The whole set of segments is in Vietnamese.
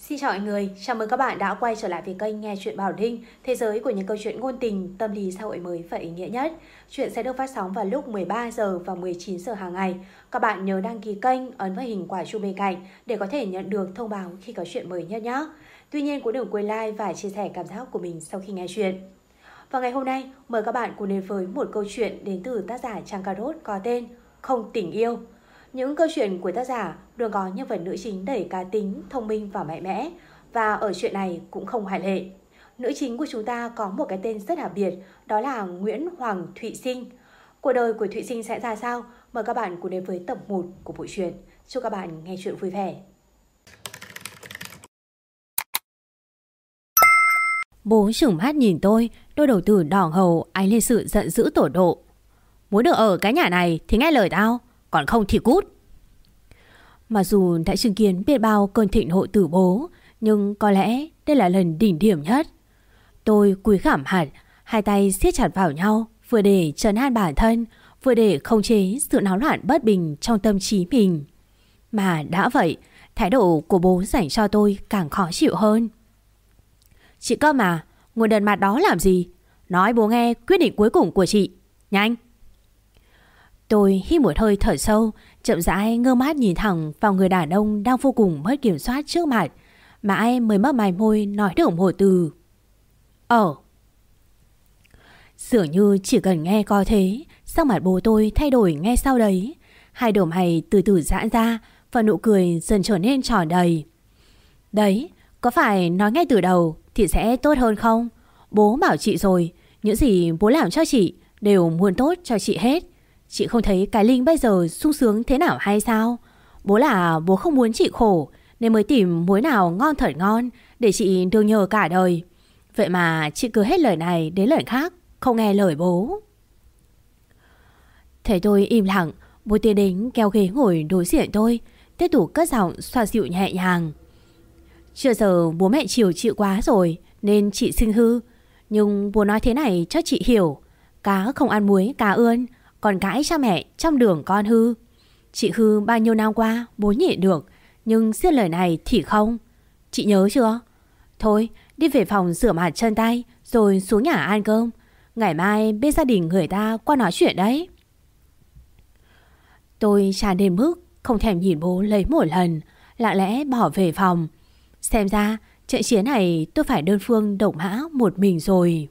Xin chào mọi người, chào mừng các bạn đã quay trở lại với kênh Nghe Chuyện Bảo Linh, thế giới của những câu chuyện ngôn tình, tâm lý xã hội mới và ý nghĩa nhất. Chuyện sẽ được phát sóng vào lúc 13 giờ và 19 giờ hàng ngày. Các bạn nhớ đăng ký kênh, ấn vào hình quả chuông bên cạnh để có thể nhận được thông báo khi có chuyện mới nhất nhé. Tuy nhiên cũng đừng quên like và chia sẻ cảm giác của mình sau khi nghe chuyện. Và ngày hôm nay, mời các bạn cùng đến với một câu chuyện đến từ tác giả Trang Carot có tên Không Tình Yêu. Những câu chuyện của tác giả thường có nhân vật nữ chính đầy cá tính, thông minh và mạnh mẽ. Và ở chuyện này cũng không ngoại lệ. Nữ chính của chúng ta có một cái tên rất đặc biệt, đó là Nguyễn Hoàng Thụy Sinh. Cuộc đời của Thụy Sinh sẽ ra sao? Mời các bạn cùng đến với tập 1 của bộ truyện. Chúc các bạn nghe chuyện vui vẻ. Bố trừng mắt nhìn tôi, đôi đầu tử đỏ ngầu ánh lên sự giận dữ tột độ. Muốn được ở cái nhà này thì nghe lời tao, còn không thì cút. Mặc dù đã chứng kiến biết bao cơn thịnh nộ từ bố, nhưng có lẽ đây là lần đỉnh điểm nhất. Tôi cúi khảm hẳn, hai tay siết chặt vào nhau, vừa để trấn an bản thân, vừa để khống chế sự náo loạn bất bình trong tâm trí mình. Mà đã vậy, thái độ của bố dành cho tôi càng khó chịu hơn. Chị cơ mà, ngồi đần mặt đó làm gì? Nói bố nghe quyết định cuối cùng của chị. Nhanh! Tôi hít một hơi thở sâu, chậm rãi ngơ mắt nhìn thẳng vào người đàn ông đang vô cùng mất kiểm soát trước mặt. Mãi mới mấp máy môi nói được một từ. Dường như chỉ cần nghe có thế, sắc mặt bố tôi thay đổi ngay sau đấy. Hai đầu mày từ từ giãn ra và nụ cười dần trở nên tròn đầy. Đấy, có phải nói ngay từ đầu thì sẽ tốt hơn không? Bố bảo chị rồi, những gì bố làm cho chị đều muốn tốt cho chị hết. Chị không thấy cái Linh bây giờ sung sướng thế nào hay sao? Bố không muốn chị khổ nên mới tìm mối nào ngon thật ngon để chị được nhờ cả đời. Vậy mà chị cứ hết lời này đến lời khác, không nghe lời bố. Thấy tôi im lặng, bố tiến đến kéo ghế ngồi đối diện tôi, tiếp tục cất giọng xoa dịu nhẹ nhàng. Chưa giờ bố mẹ chiều chị quá rồi nên chị sinh hư. Nhưng bố nói thế này cho chị hiểu. Cá không ăn muối cá ươn, còn cãi cha mẹ trong đường con hư. Chị hư bao nhiêu năm qua bố nhịn được, nhưng xiết lời này thì không. Chị nhớ chưa? Thôi đi về phòng rửa mặt chân tay rồi xuống nhà ăn cơm. Ngày mai bên gia đình người ta qua nói chuyện đấy. Tôi chán đến mức không thèm nhìn bố lấy một lần, lặng lẽ bỏ về phòng. Xem ra trận chiến này tôi phải đơn phương độc mã một mình rồi.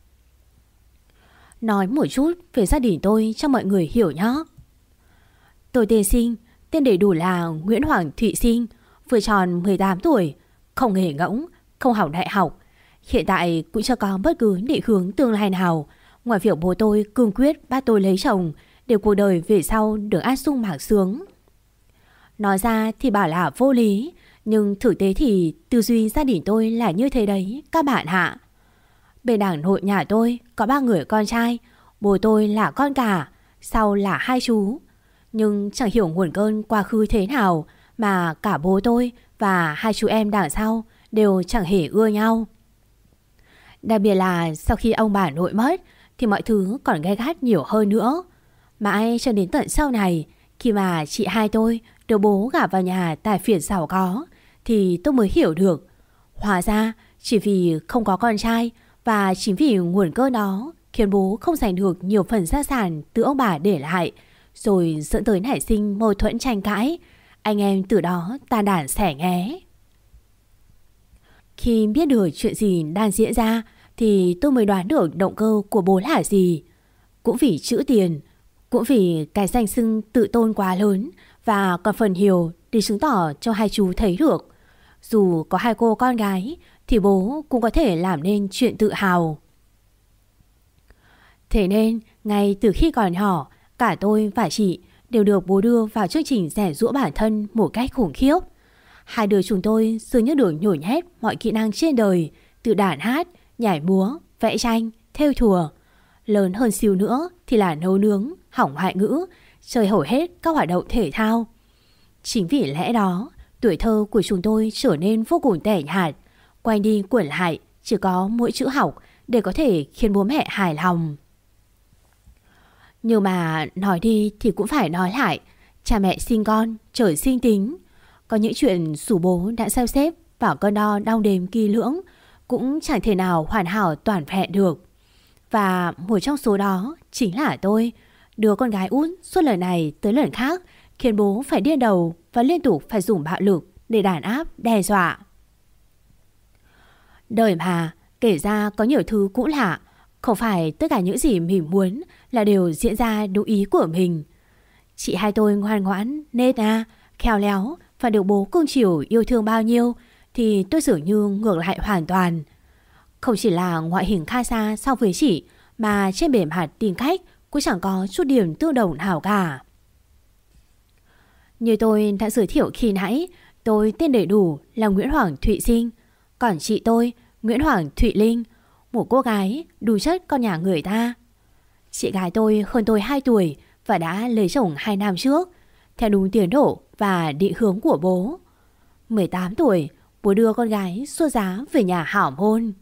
Nói một chút về gia đình tôi cho mọi người hiểu nhé. Tôi tên Sinh, tên đầy đủ là Nguyễn Hoàng Thụy Sinh, vừa tròn 18 tuổi, không nghề ngỗng, không học đại học. Hiện tại cũng chưa có bất cứ định hướng tương lai nào, ngoài việc bố tôi cương quyết bắt tôi lấy chồng để cuộc đời về sau được an sung mạc sướng. Nói ra thì bảo là vô lý, nhưng thực tế thì tư duy gia đình tôi là như thế đấy các bạn hạ. Bên đảng nội nhà tôi có 3 người con trai, bố tôi là con cả, sau là 2 chú. Nhưng chẳng hiểu nguồn cơn quá khứ thế nào mà cả bố tôi và 2 chú em đằng sau đều chẳng hề ưa nhau. Đặc biệt là sau khi ông bà nội mất thì mọi thứ còn gay gắt nhiều hơn nữa. Mãi cho đến tận sau này, khi mà chị hai tôi được bố gả vào nhà tài phiệt giàu có, thì tôi mới hiểu được. Hóa ra chỉ vì không có con trai và chính vì nguồn cơn đó khiến bố không giành được nhiều phần gia sản từ ông bà để lại, rồi dẫn tới nảy sinh mâu thuẫn tranh cãi. Anh em từ đó tan đàn xẻ nghé. Khi biết được chuyện gì đang diễn ra thì tôi mới đoán được động cơ của bố là gì. Cũng vì chữ tiền, cũng vì cái danh xưng tự tôn quá lớn, và còn phần nhiều để chứng tỏ cho hai chú thấy được dù có 2 cô con gái thì bố cũng có thể làm nên chuyện tự hào. Thế nên ngay từ khi còn nhỏ, cả tôi và chị đều được bố đưa vào chương trình rèn giũa bản thân một cách khủng khiếp. Hai đứa chúng tôi dường như được nhồi nhét mọi kỹ năng trên đời, từ đàn hát, nhảy múa, vẽ tranh, thêu thùa. Lớn hơn xíu nữa thì là nấu nướng, hỏng ngoại ngữ, chơi hầu hết các hoạt động thể thao. Chính vì lẽ đó, tuổi thơ của chúng tôi trở nên vô cùng tẻ nhạt, quanh đi quẩn lại chỉ có mỗi chữ học để có thể khiến bố mẹ hài lòng. Nhưng mà nói đi thì cũng phải nói lại, cha mẹ sinh con, trời sinh tính. Có những chuyện dù bố đã sắp xếp bảo cân đo đong đếm kỹ lưỡng cũng chẳng thể nào hoàn hảo toàn vẹn được. Và một trong số đó chính là tôi, đứa con gái út suốt lần này tới lần khác khiến bố phải điên đầu và liên tục phải dùng bạo lực để đàn áp đe dọa. Đời mà kể ra có nhiều thứ cũng lạ, không phải tất cả những gì mình muốn là đều diễn ra đúng ý của mình. Chị hai tôi ngoan ngoãn, nết na, khéo léo và được bố cưng chiều yêu thương bao nhiêu thì tôi dường như ngược lại hoàn toàn. Không chỉ là ngoại hình khác xa so với chị mà trên bề mặt tính cách cũng chẳng có chút điểm tương đồng nào cả. Như tôi đã giới thiệu khi nãy, tôi tên đầy đủ là Nguyễn Hoàng Thụy Sinh, còn chị tôi Nguyễn Hoàng Thụy Linh, một cô gái đủ chất con nhà người ta. Chị gái tôi hơn tôi 2 tuổi và đã lấy chồng 2 năm trước, theo đúng tiến độ và định hướng của bố. 18 tuổi, bố đưa con gái xuất giá về nhà hảo môn.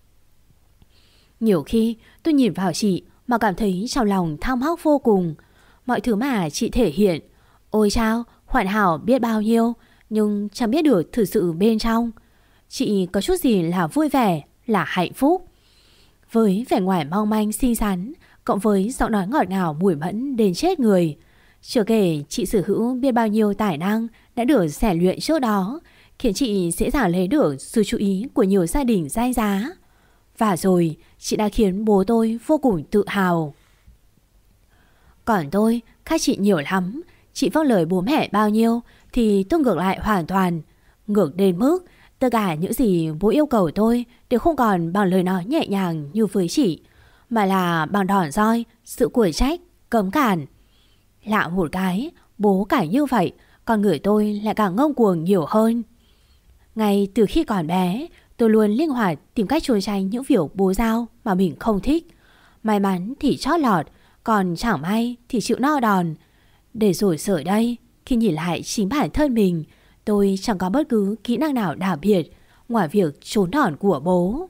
Nhiều khi tôi nhìn vào chị mà cảm thấy trong lòng thao hóc vô cùng. Mọi thứ mà chị thể hiện, ôi chao, hoàn hảo biết bao nhiêu, nhưng chẳng biết được thực sự bên trong chị có chút gì là vui vẻ, là hạnh phúc. Với vẻ ngoài mong manh xinh xắn, cộng với giọng nói ngọt ngào mùi mẫn đến chết người. Chưa kể chị sở hữu biết bao nhiêu tài năng đã được rèn luyện trước đó, khiến chị dễ dàng lấy được sự chú ý của nhiều gia đình danh giá. Và rồi chị đã khiến bố tôi vô cùng tự hào. Còn tôi khác chị nhiều lắm. Chị vâng lời bố mẹ bao nhiêu thì tôi ngược lại hoàn toàn. Ngược đến mức tất cả những gì bố yêu cầu tôi đều không còn bằng lời nói nhẹ nhàng như với chị, mà là bằng đòn roi, sự quở trách, cấm cản. Lạ một cái, bố cả như vậy, còn người tôi lại càng ngông cuồng nhiều hơn. Ngay từ khi còn bé, tôi luôn linh hoạt tìm cách trốn tránh những việc bố giao mà mình không thích. May mắn thì chót lọt, còn chẳng may thì chịu no đòn. Để rồi giờ đây, khi nhìn lại chính bản thân mình, tôi chẳng có bất cứ kỹ năng nào đặc biệt ngoài việc trốn đòn của bố.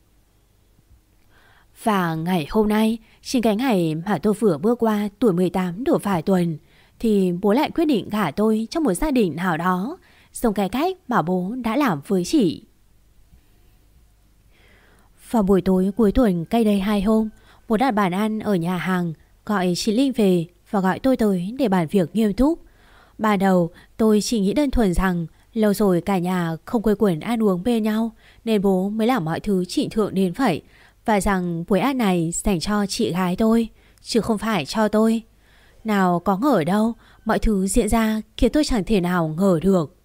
Và ngày hôm nay, chính cái ngày mà tôi vừa bước qua tuổi 18 được vài tuần, thì bố lại quyết định gả tôi trong một gia đình nào đó, giống cái cách mà bố đã làm với chị. Vào buổi tối cuối tuần cách đây 2 hôm, bố đặt bàn ăn ở nhà hàng, gọi chị Linh về và gọi tôi tới để bàn việc nghiêm túc. Ban đầu tôi chỉ nghĩ đơn thuần rằng lâu rồi cả nhà không quây quần ăn uống bên nhau nên bố mới làm mọi thứ trịnh thượng đến vậy, và rằng buổi ăn này dành cho chị gái tôi chứ không phải cho tôi. Nào có ngờ đâu, mọi thứ diễn ra khiến tôi chẳng thể nào ngờ được.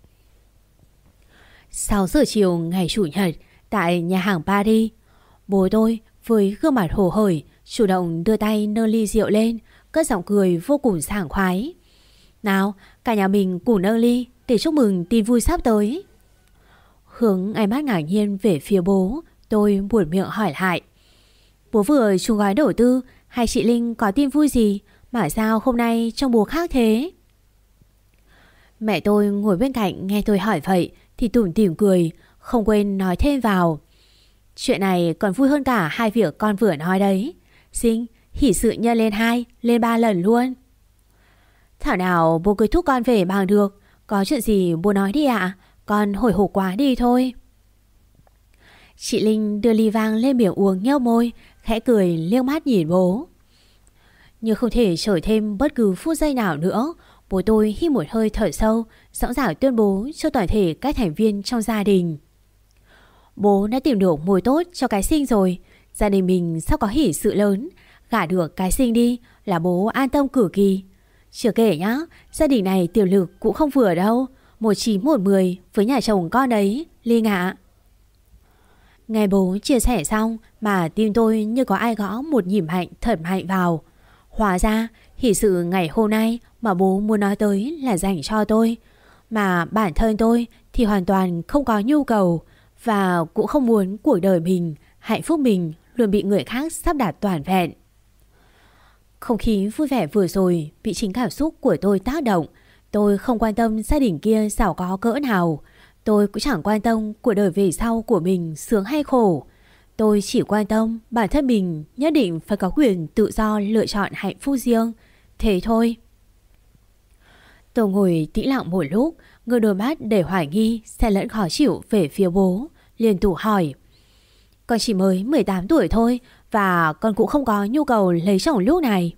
6 giờ chiều ngày Chủ nhật tại nhà hàng Paris, bố tôi với gương mặt hồ hởi chủ động đưa tay nâng ly rượu lên, cất giọng cười vô cùng sảng khoái. Nào, cả nhà mình cùng nâng ly để chúc mừng tin vui sắp tới. Hướng ánh mắt ngạc nhiên về phía bố, tôi buột miệng hỏi lại. Bố vừa trúng gói đầu tư hay chị Linh có tin vui gì mà sao hôm nay trông bố khác thế? Mẹ tôi ngồi bên cạnh nghe tôi hỏi vậy thì tủm tỉm cười, không quên nói thêm vào. Chuyện này còn vui hơn cả 2 việc con vừa nói đấy. Sinh, hỷ sự nhân lên 2, lên 3 lần luôn. Thảo nào bố cứ thúc con về bằng được. Có chuyện gì bố nói đi ạ. Con hồi hộp quá đi thôi. Chị Linh đưa ly vang lên miệng uống nhếch môi, khẽ cười liếc mắt nhìn bố. Nhưng không thể chờ thêm bất cứ phút giây nào nữa, bố tôi hít một hơi thở sâu, sẵn sàng tuyên bố cho toàn thể các thành viên trong gia đình. Bố đã tìm được mối tốt cho cái Sinh rồi. Gia đình mình sắp có hỷ sự lớn. Gả được cái Sinh đi là bố an tâm cực kỳ. Chưa kể nhá, gia đình này tiểu lực cũng không vừa đâu. 19-1-10 với nhà chồng con đấy, Linh ạ. Nghe bố chia sẻ xong mà tim tôi như có ai gõ một nhịp mạnh thật mạnh vào. Hóa ra hỷ sự ngày hôm nay mà bố muốn nói tới là dành cho tôi, mà bản thân tôi thì hoàn toàn không có nhu cầu và cũng không muốn cuộc đời mình, hạnh phúc mình luôn bị người khác sắp đặt toàn vẹn. Không khí vui vẻ vừa rồi bị chính cảm xúc của tôi tác động. Tôi không quan tâm gia đình kia giàu có cỡ nào. Tôi cũng chẳng quan tâm cuộc đời về sau của mình sướng hay khổ. Tôi chỉ quan tâm bản thân mình nhất định phải có quyền tự do lựa chọn hạnh phúc riêng. Thế thôi. Tôi ngồi tĩnh lặng một lúc, ngơ đôi mắt để hoài nghi xen lẫn khó chịu về phía bố, liên tục hỏi. Con chỉ mới 18 tuổi thôi, và con cũng không có nhu cầu lấy chồng lúc này.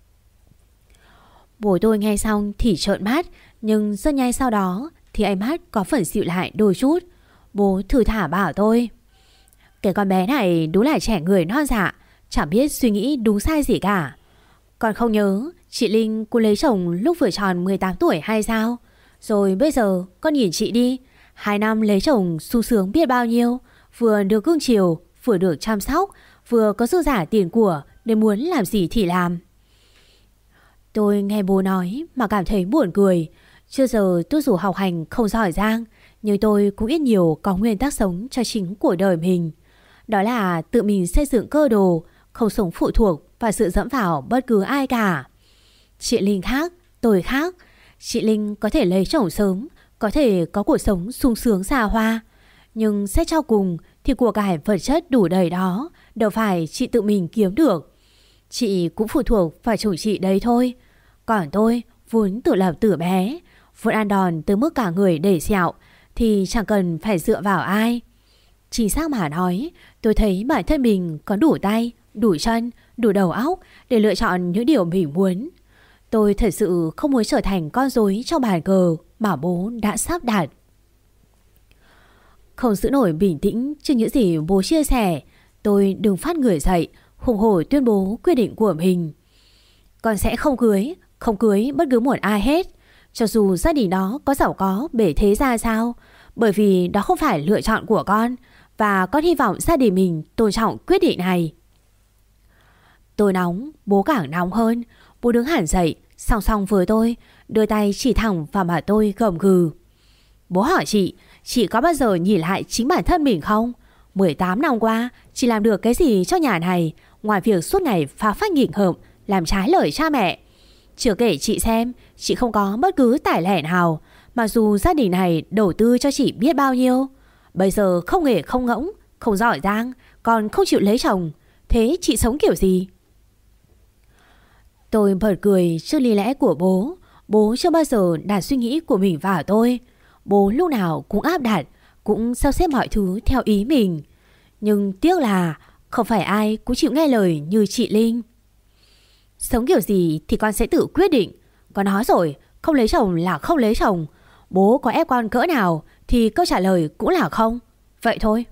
Bố tôi nghe xong thì trợn mắt, nhưng rất nhanh sau đó thì ánh mắt có phần dịu lại đôi chút. Bố thử thả bảo tôi: cái con bé này đúng là trẻ người non dạ, chẳng biết suy nghĩ đúng sai gì cả. Con không nhớ chị Linh cô lấy chồng lúc vừa tròn 18 tuổi hay sao? Rồi bây giờ con nhìn chị đi, 2 năm lấy chồng sung sướng biết bao nhiêu, vừa được cưng chiều, vừa được chăm sóc, vừa có dư giả tiền của để muốn làm gì thì làm. Tôi nghe bố nói mà cảm thấy buồn cười. Chưa giờ tôi dù học hành không giỏi giang, nhưng tôi cũng ít nhiều có nguyên tắc sống cho chính của đời mình. Đó là tự mình xây dựng cơ đồ, không sống phụ thuộc vào sự dẫm vào bất cứ ai cả. Chị Linh khác, tôi khác. Chị Linh có thể lấy chồng sớm, có thể có cuộc sống sung sướng xa hoa, nhưng xét cho cùng thì của cải vật chất đủ đầy đó đâu phải chị tự mình kiếm được. Chị cũng phụ thuộc vào chồng chị đấy thôi. Còn tôi vốn tự lập từ bé, vốn ăn đòn tới mức cả người để sẹo, thì chẳng cần phải dựa vào ai. Chính xác mà nói, tôi thấy bản thân mình có đủ tay, đủ chân, đủ đầu óc để lựa chọn những điều mình muốn. Tôi thật sự không muốn trở thành con rối trong bàn cờ mà bố đã sắp đặt. Không giữ nổi bình tĩnh trước những gì bố chia sẻ, tôi đứng phát người dậy, hùng hổ tuyên bố quyết định của mình. Con sẽ không cưới bất cứ một ai hết, cho dù gia đình đó có giàu có bể thế ra sao, bởi vì đó không phải lựa chọn của con, và con hy vọng gia đình mình tôn trọng quyết định này. Tôi nóng, bố càng nóng hơn. Bố đứng hẳn dậy, song song với tôi, đưa tay chỉ thẳng vào mặt tôi gầm gừ. Bố hỏi chị có bao giờ nhìn lại chính bản thân mình không? 18 năm qua, chị làm được cái gì cho nhà này, ngoài việc suốt ngày phá phách nghịch hợm, làm trái lời cha mẹ? Chưa kể chị xem, chị không có bất cứ tài lẻ nào, mặc dù gia đình này đầu tư cho chị biết bao nhiêu. Bây giờ không nghề không ngỗng, không giỏi giang, còn không chịu lấy chồng. Thế chị sống kiểu gì? Tôi bật cười trước lý lẽ của bố. Bố chưa bao giờ đặt suy nghĩ của mình vào tôi. Bố lúc nào cũng áp đặt, cũng sắp xếp mọi thứ theo ý mình. Nhưng tiếc là không phải ai cũng chịu nghe lời như chị Linh. Sống kiểu gì thì con sẽ tự quyết định. Con nói rồi, không lấy chồng là không lấy chồng. Bố có ép con cỡ nào thì câu trả lời cũng là không. Vậy thôi.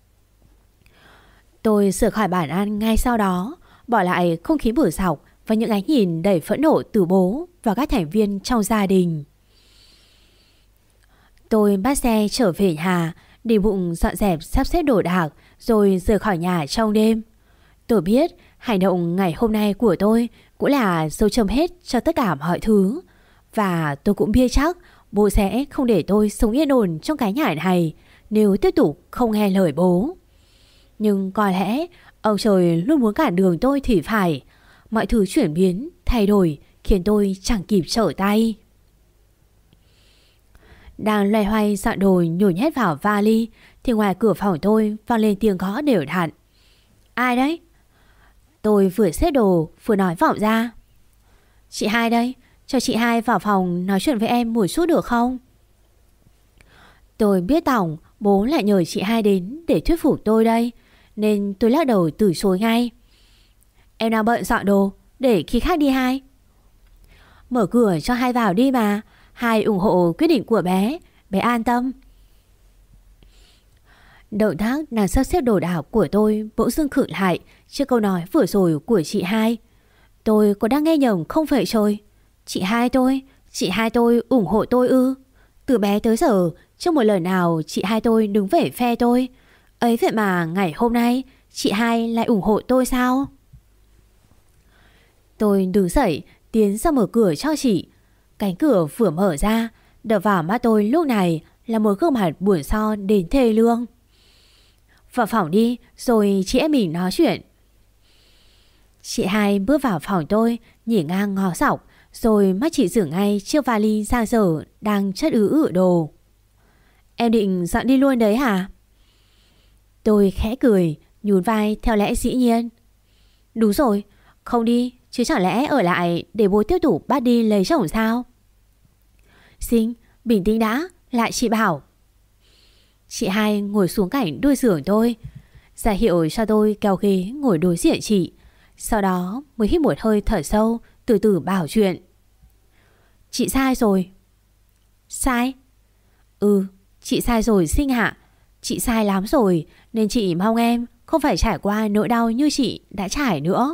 Tôi sửa khỏi bàn ăn ngay sau đó, bỏ lại không khí bủa xọc và những ánh nhìn đầy phẫn nộ từ bố và các thành viên trong gia đình. Tôi bắt xe trở về nhà, đi bụng dọn dẹp sắp xếp đồ đạc rồi rời khỏi nhà trong đêm. Tôi biết hành động ngày hôm nay của tôi cũng là dấu chấm hết cho tất cả mọi thứ. Và tôi cũng biết chắc bố sẽ không để tôi sống yên ổn trong cái nhà này nếu tiếp tục không nghe lời bố. Nhưng có lẽ ông trời luôn muốn cản đường tôi thì phải. Mọi thứ chuyển biến, thay đổi khiến tôi chẳng kịp trở tay. Đang loay hoay dọn đồ nhồi nhét vào vali thì ngoài cửa phòng tôi vang lên tiếng gõ đều đặn. Ai đấy? Tôi vừa xếp đồ vừa nói vọng ra. Chị Hai đây, cho chị Hai vào phòng nói chuyện với em một chút được không? Tôi biết tổng bố lại nhờ chị Hai đến để thuyết phục tôi đây, nên tôi lắc đầu từ chối ngay. Em đang bận dọn đồ, để khi khác đi Hai. Mở cửa cho Hai vào đi mà, Hai ủng hộ quyết định của bé an tâm. Động tác đang sắp xếp đồ đạc của tôi bỗng dưng khựng lại trước câu nói vừa rồi của chị Hai. Tôi có đang nghe nhầm không vậy trời? Chị Hai tôi ủng hộ tôi ư? Từ bé tới giờ chưa một lần nào chị Hai tôi đứng về phe tôi. Ấy vậy mà ngày hôm nay chị Hai lại ủng hộ tôi sao? Tôi đứng dậy tiến ra mở cửa cho chị. Cánh cửa vừa mở ra, đập vào mắt tôi lúc này là một gương mặt buồn so đến thê lương. Vào phòng đi rồi chị em mình nói chuyện. Chị Hai bước vào phòng tôi, nhìn ngang ngó dọc, rồi mắt chị dừng ngay chiếc vali dang dở đang chất ứ đồ. Em định dọn đi luôn đấy hả? Tôi khẽ cười, nhún vai theo lẽ dĩ nhiên. Đúng rồi, không đi chứ chẳng lẽ ở lại để bố tiếp tục bắt đi lấy chồng sao? Sinh, Bình tĩnh đã, lại chị bảo. Chị hai ngồi xuống cạnh đuôi giường tôi, ra hiệu cho tôi kéo ghế ngồi đối diện chị. Sau đó mới hít một hơi thở sâu, từ từ bảo chuyện. Chị sai rồi. Sai? Ừ, chị sai rồi Sinh hạ. Chị sai lắm rồi, nên chị mong em không phải trải qua nỗi đau như chị đã trải nữa.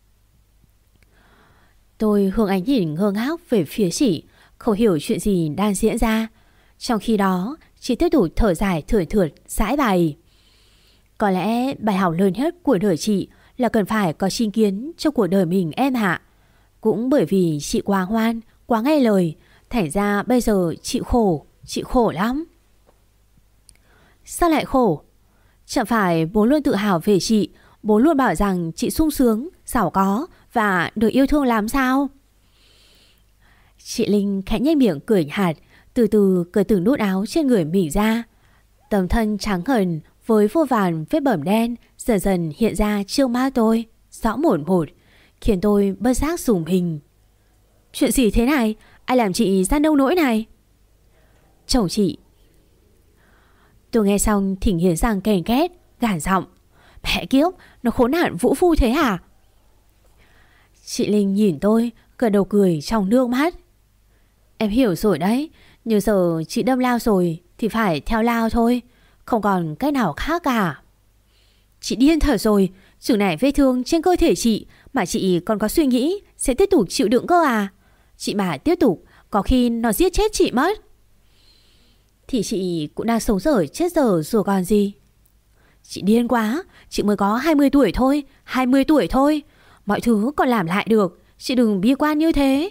Tôi hướng ánh nhìn ngơ ngác về phía chị, không hiểu chuyện gì đang diễn ra. Trong khi đó, chị tiếp tục thở dài thườn thượt giải bày. Có lẽ bài học lớn nhất của đời chị là cần phải có chính kiến trong cuộc đời mình em hạ. Cũng bởi vì chị quá ngoan, quá nghe lời, thành ra bây giờ chị khổ lắm. Sao lại khổ? Chẳng phải bố luôn tự hào về chị, bố luôn bảo rằng chị sung sướng, giàu có và được yêu thương lắm sao? Chị Linh khẽ nhếch miệng cười nhạt, từ từ cởi từng nút áo trên người mình ra. Tấm thân trắng ngần với vô vàn vết bầm đen dần dần hiện ra trước mắt tôi, rõ một, khiến tôi bất giác rùng mình. Chuyện gì thế này? Ai làm chị ra nông nỗi này? Chồng chị. Tôi nghe xong thì nghiến răng kèn két, gằn giọng. Mẹ kiếp, nó khốn nạn vũ phu thế hả? Chị Linh nhìn tôi, gật đầu cười trong nước mắt. Em hiểu rồi đấy, nhưng giờ chị đâm lao rồi thì phải theo lao thôi, không còn cách nào khác cả. Chị điên thật rồi, chừng này vết thương trên cơ thể chị mà chị còn có suy nghĩ sẽ tiếp tục chịu đựng cơ à? Chị mà tiếp tục có khi nó giết chết chị mất. Thì chị cũng đang sống dở chết dở rồi còn gì. Chị điên quá, chị mới có 20 tuổi thôi, 20 tuổi thôi. Mọi thứ còn làm lại được, chị đừng bi quan như thế.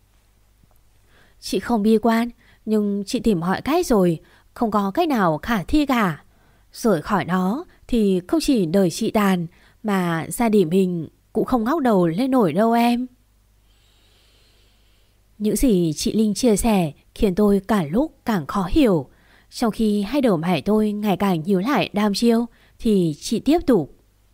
Chị không bi quan, nhưng chị tìm mọi cách rồi, không có cách nào khả thi cả. Rời khỏi nó thì không chỉ đời chị tàn, mà gia đình mình cũng không ngóc đầu lên nổi đâu em. Những gì chị Linh chia sẻ khiến tôi cả lúc càng khó hiểu. Trong khi hai đầu mày tôi ngày càng nhíu lại đam chiêu, thì chị tiếp tục.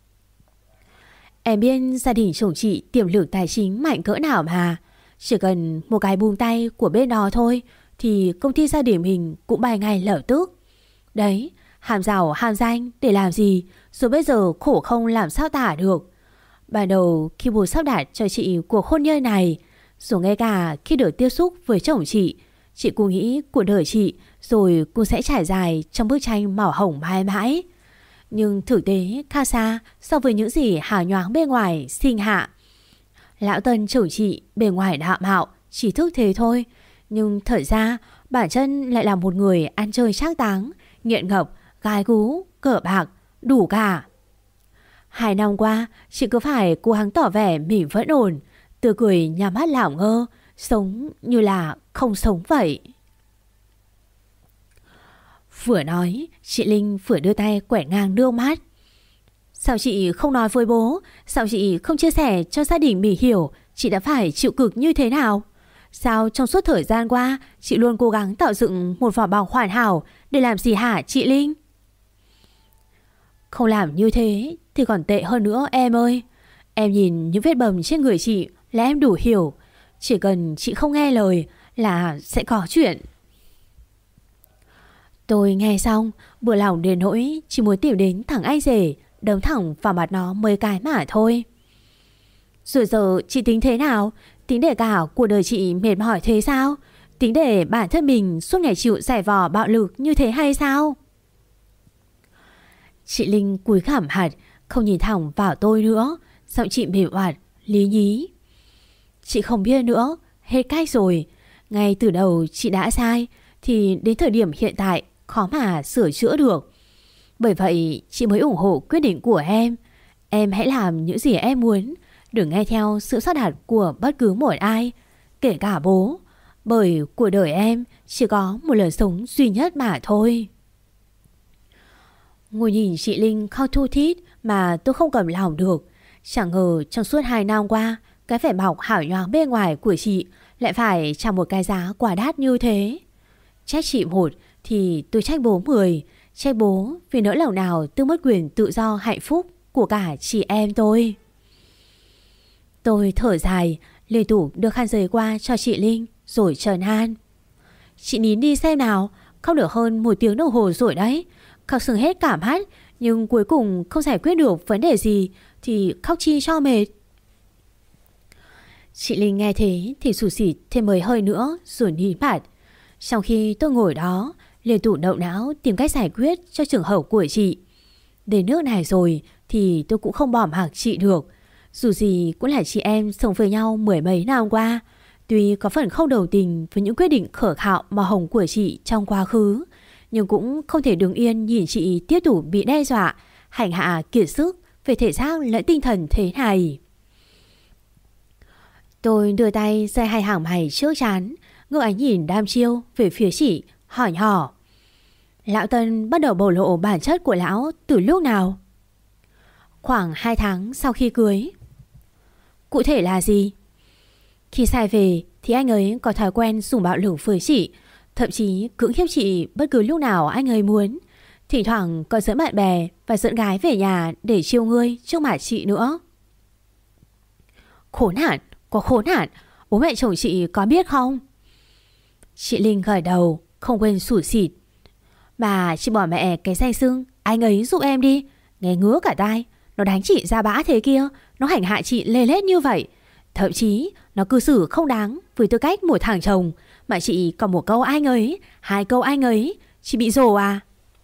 Em biết gia đình chồng chị tiềm lực tài chính mạnh cỡ nào mà. Chỉ cần một cái buông tay của bên đó thôi thì công ty gia đình mình cũng bay ngay lập tức. Đấy, hàm giàu hàm danh để làm gì, rồi bây giờ khổ không làm sao tả được. Ban đầu khi bố sắp đặt cho chị cuộc hôn nhân này, rồi ngay cả khi được tiếp xúc với chồng chị cũng nghĩ cuộc đời chị rồi cũng sẽ trải dài trong bức tranh màu hồng mãi mãi. Nhưng thực tế khác xa so với những gì hào nhoáng bên ngoài Sinh hạ. Lão Tân chồng chị bề ngoài đạm mạo, trí thức thế thôi, nhưng thật ra bản chân lại là một người ăn chơi trác táng, nghiện ngập, gái gú, cờ bạc, đủ cả. 2 năm qua chị cứ phải cố gắng tỏ vẻ mình vẫn ổn, tươi cười nhắm mắt lảo ngơ, sống như là không sống vậy. Vừa nói, chị Linh vừa đưa tay quẹt ngang nước mắt. Sao chị không nói với bố? Sao chị không chia sẻ cho gia đình mình hiểu chị đã phải chịu cực như thế nào? Sao trong suốt thời gian qua chị luôn cố gắng tạo dựng một vỏ bọc hoàn hảo để làm gì hả chị Linh? Không làm như thế thì còn tệ hơn nữa em ơi. Em nhìn những vết bầm trên người chị là em đủ hiểu. Chỉ cần chị không nghe lời là sẽ có chuyện. Tôi nghe xong bừa lòng đến nỗi chỉ muốn tìm đến thằng anh rể đấm thẳng vào mặt nó mấy cái mà thôi. Rồi giờ chị tính thế nào? Tính để cả cuộc đời chị mệt mỏi thế sao? Tính để bản thân mình suốt ngày chịu giải vò bạo lực như thế hay sao? Chị Linh cúi khảm hạt, không nhìn thẳng vào tôi nữa. Giọng chị mềm oặt, lý nhí. Chị không biết nữa, hết cách rồi. Ngay từ đầu chị đã sai, thì đến thời điểm hiện tại khó mà sửa chữa được. Bởi vậy chị mới ủng hộ quyết định của em. Em hãy làm những gì em muốn, đừng nghe theo sự sắp đặt của bất cứ một ai, kể cả bố. Bởi cuộc đời em chỉ có một lần sống duy nhất mà thôi. Ngồi nhìn chị Linh khóc thu thít mà tôi không cầm lòng được. Chẳng ngờ trong suốt 2 năm qua, cái vẻ bọc hảo nhoáng bên ngoài của chị lại phải trả một cái giá quá đắt như thế. Trách chị một thì tôi trách bố 10. Trách bố vì nỡ lòng nào tôi mất quyền tự do hạnh phúc của cả chị em tôi. Tôi thở dài, liên tục đưa khăn giấy qua cho chị Linh rồi trấn an. Chị nín đi xem nào. Khóc được hơn 1 tiếng đồng hồ rồi đấy. Khóc sưng hết cả mắt, nhưng cuối cùng không giải quyết được vấn đề gì thì khóc chi cho mệt. Chị Linh nghe thế thì sụt sịt thêm mấy hơi nữa rồi nín bạt. Trong khi tôi ngồi đó liên tục động não tìm cách giải quyết cho trường hợp của chị. Đến nước này rồi thì tôi cũng không bỏ mặc chị được. Dù gì cũng là chị em sống với nhau 10 mấy năm qua. Tuy có phần không đồng tình với những quyết định khờ khạo màu hồng của chị trong quá khứ, nhưng cũng không thể đứng yên nhìn chị tiếp tục bị đe dọa, hành hạ kiệt sức về thể xác lẫn tinh thần thế này. Tôi đưa tay giơ hai hàng mày trước trán, ngước ánh nhìn đăm chiêu về phía chị, hỏi nhỏ. Lão Tân bắt đầu bộc lộ bản chất của lão từ lúc nào? Khoảng 2 tháng sau khi cưới. Cụ thể là gì? Khi sai về thì anh ấy có thói quen dùng bạo lực với chị, thậm chí cưỡng hiếp chị bất cứ lúc nào anh ấy muốn. Thỉnh thoảng còn dẫn bạn bè và dẫn gái về nhà để chiêu ngươi trước mặt chị nữa. Khốn nạn, có khốn nạn. Bố mẹ chồng chị có biết không? Chị Linh gật đầu, không quên sủi xịt. Mà chị bỏ mẹ cái danh xưng anh ấy giúp em đi. Nghe ngứa cả tai. Nó đánh chị ra bã thế kia, nó hành hạ chị lê lết như vậy. Thậm chí nó cư xử không đáng với tư cách một thằng chồng. Mà chị còn một câu anh ấy, 2 câu anh ấy. Chị bị rồ à?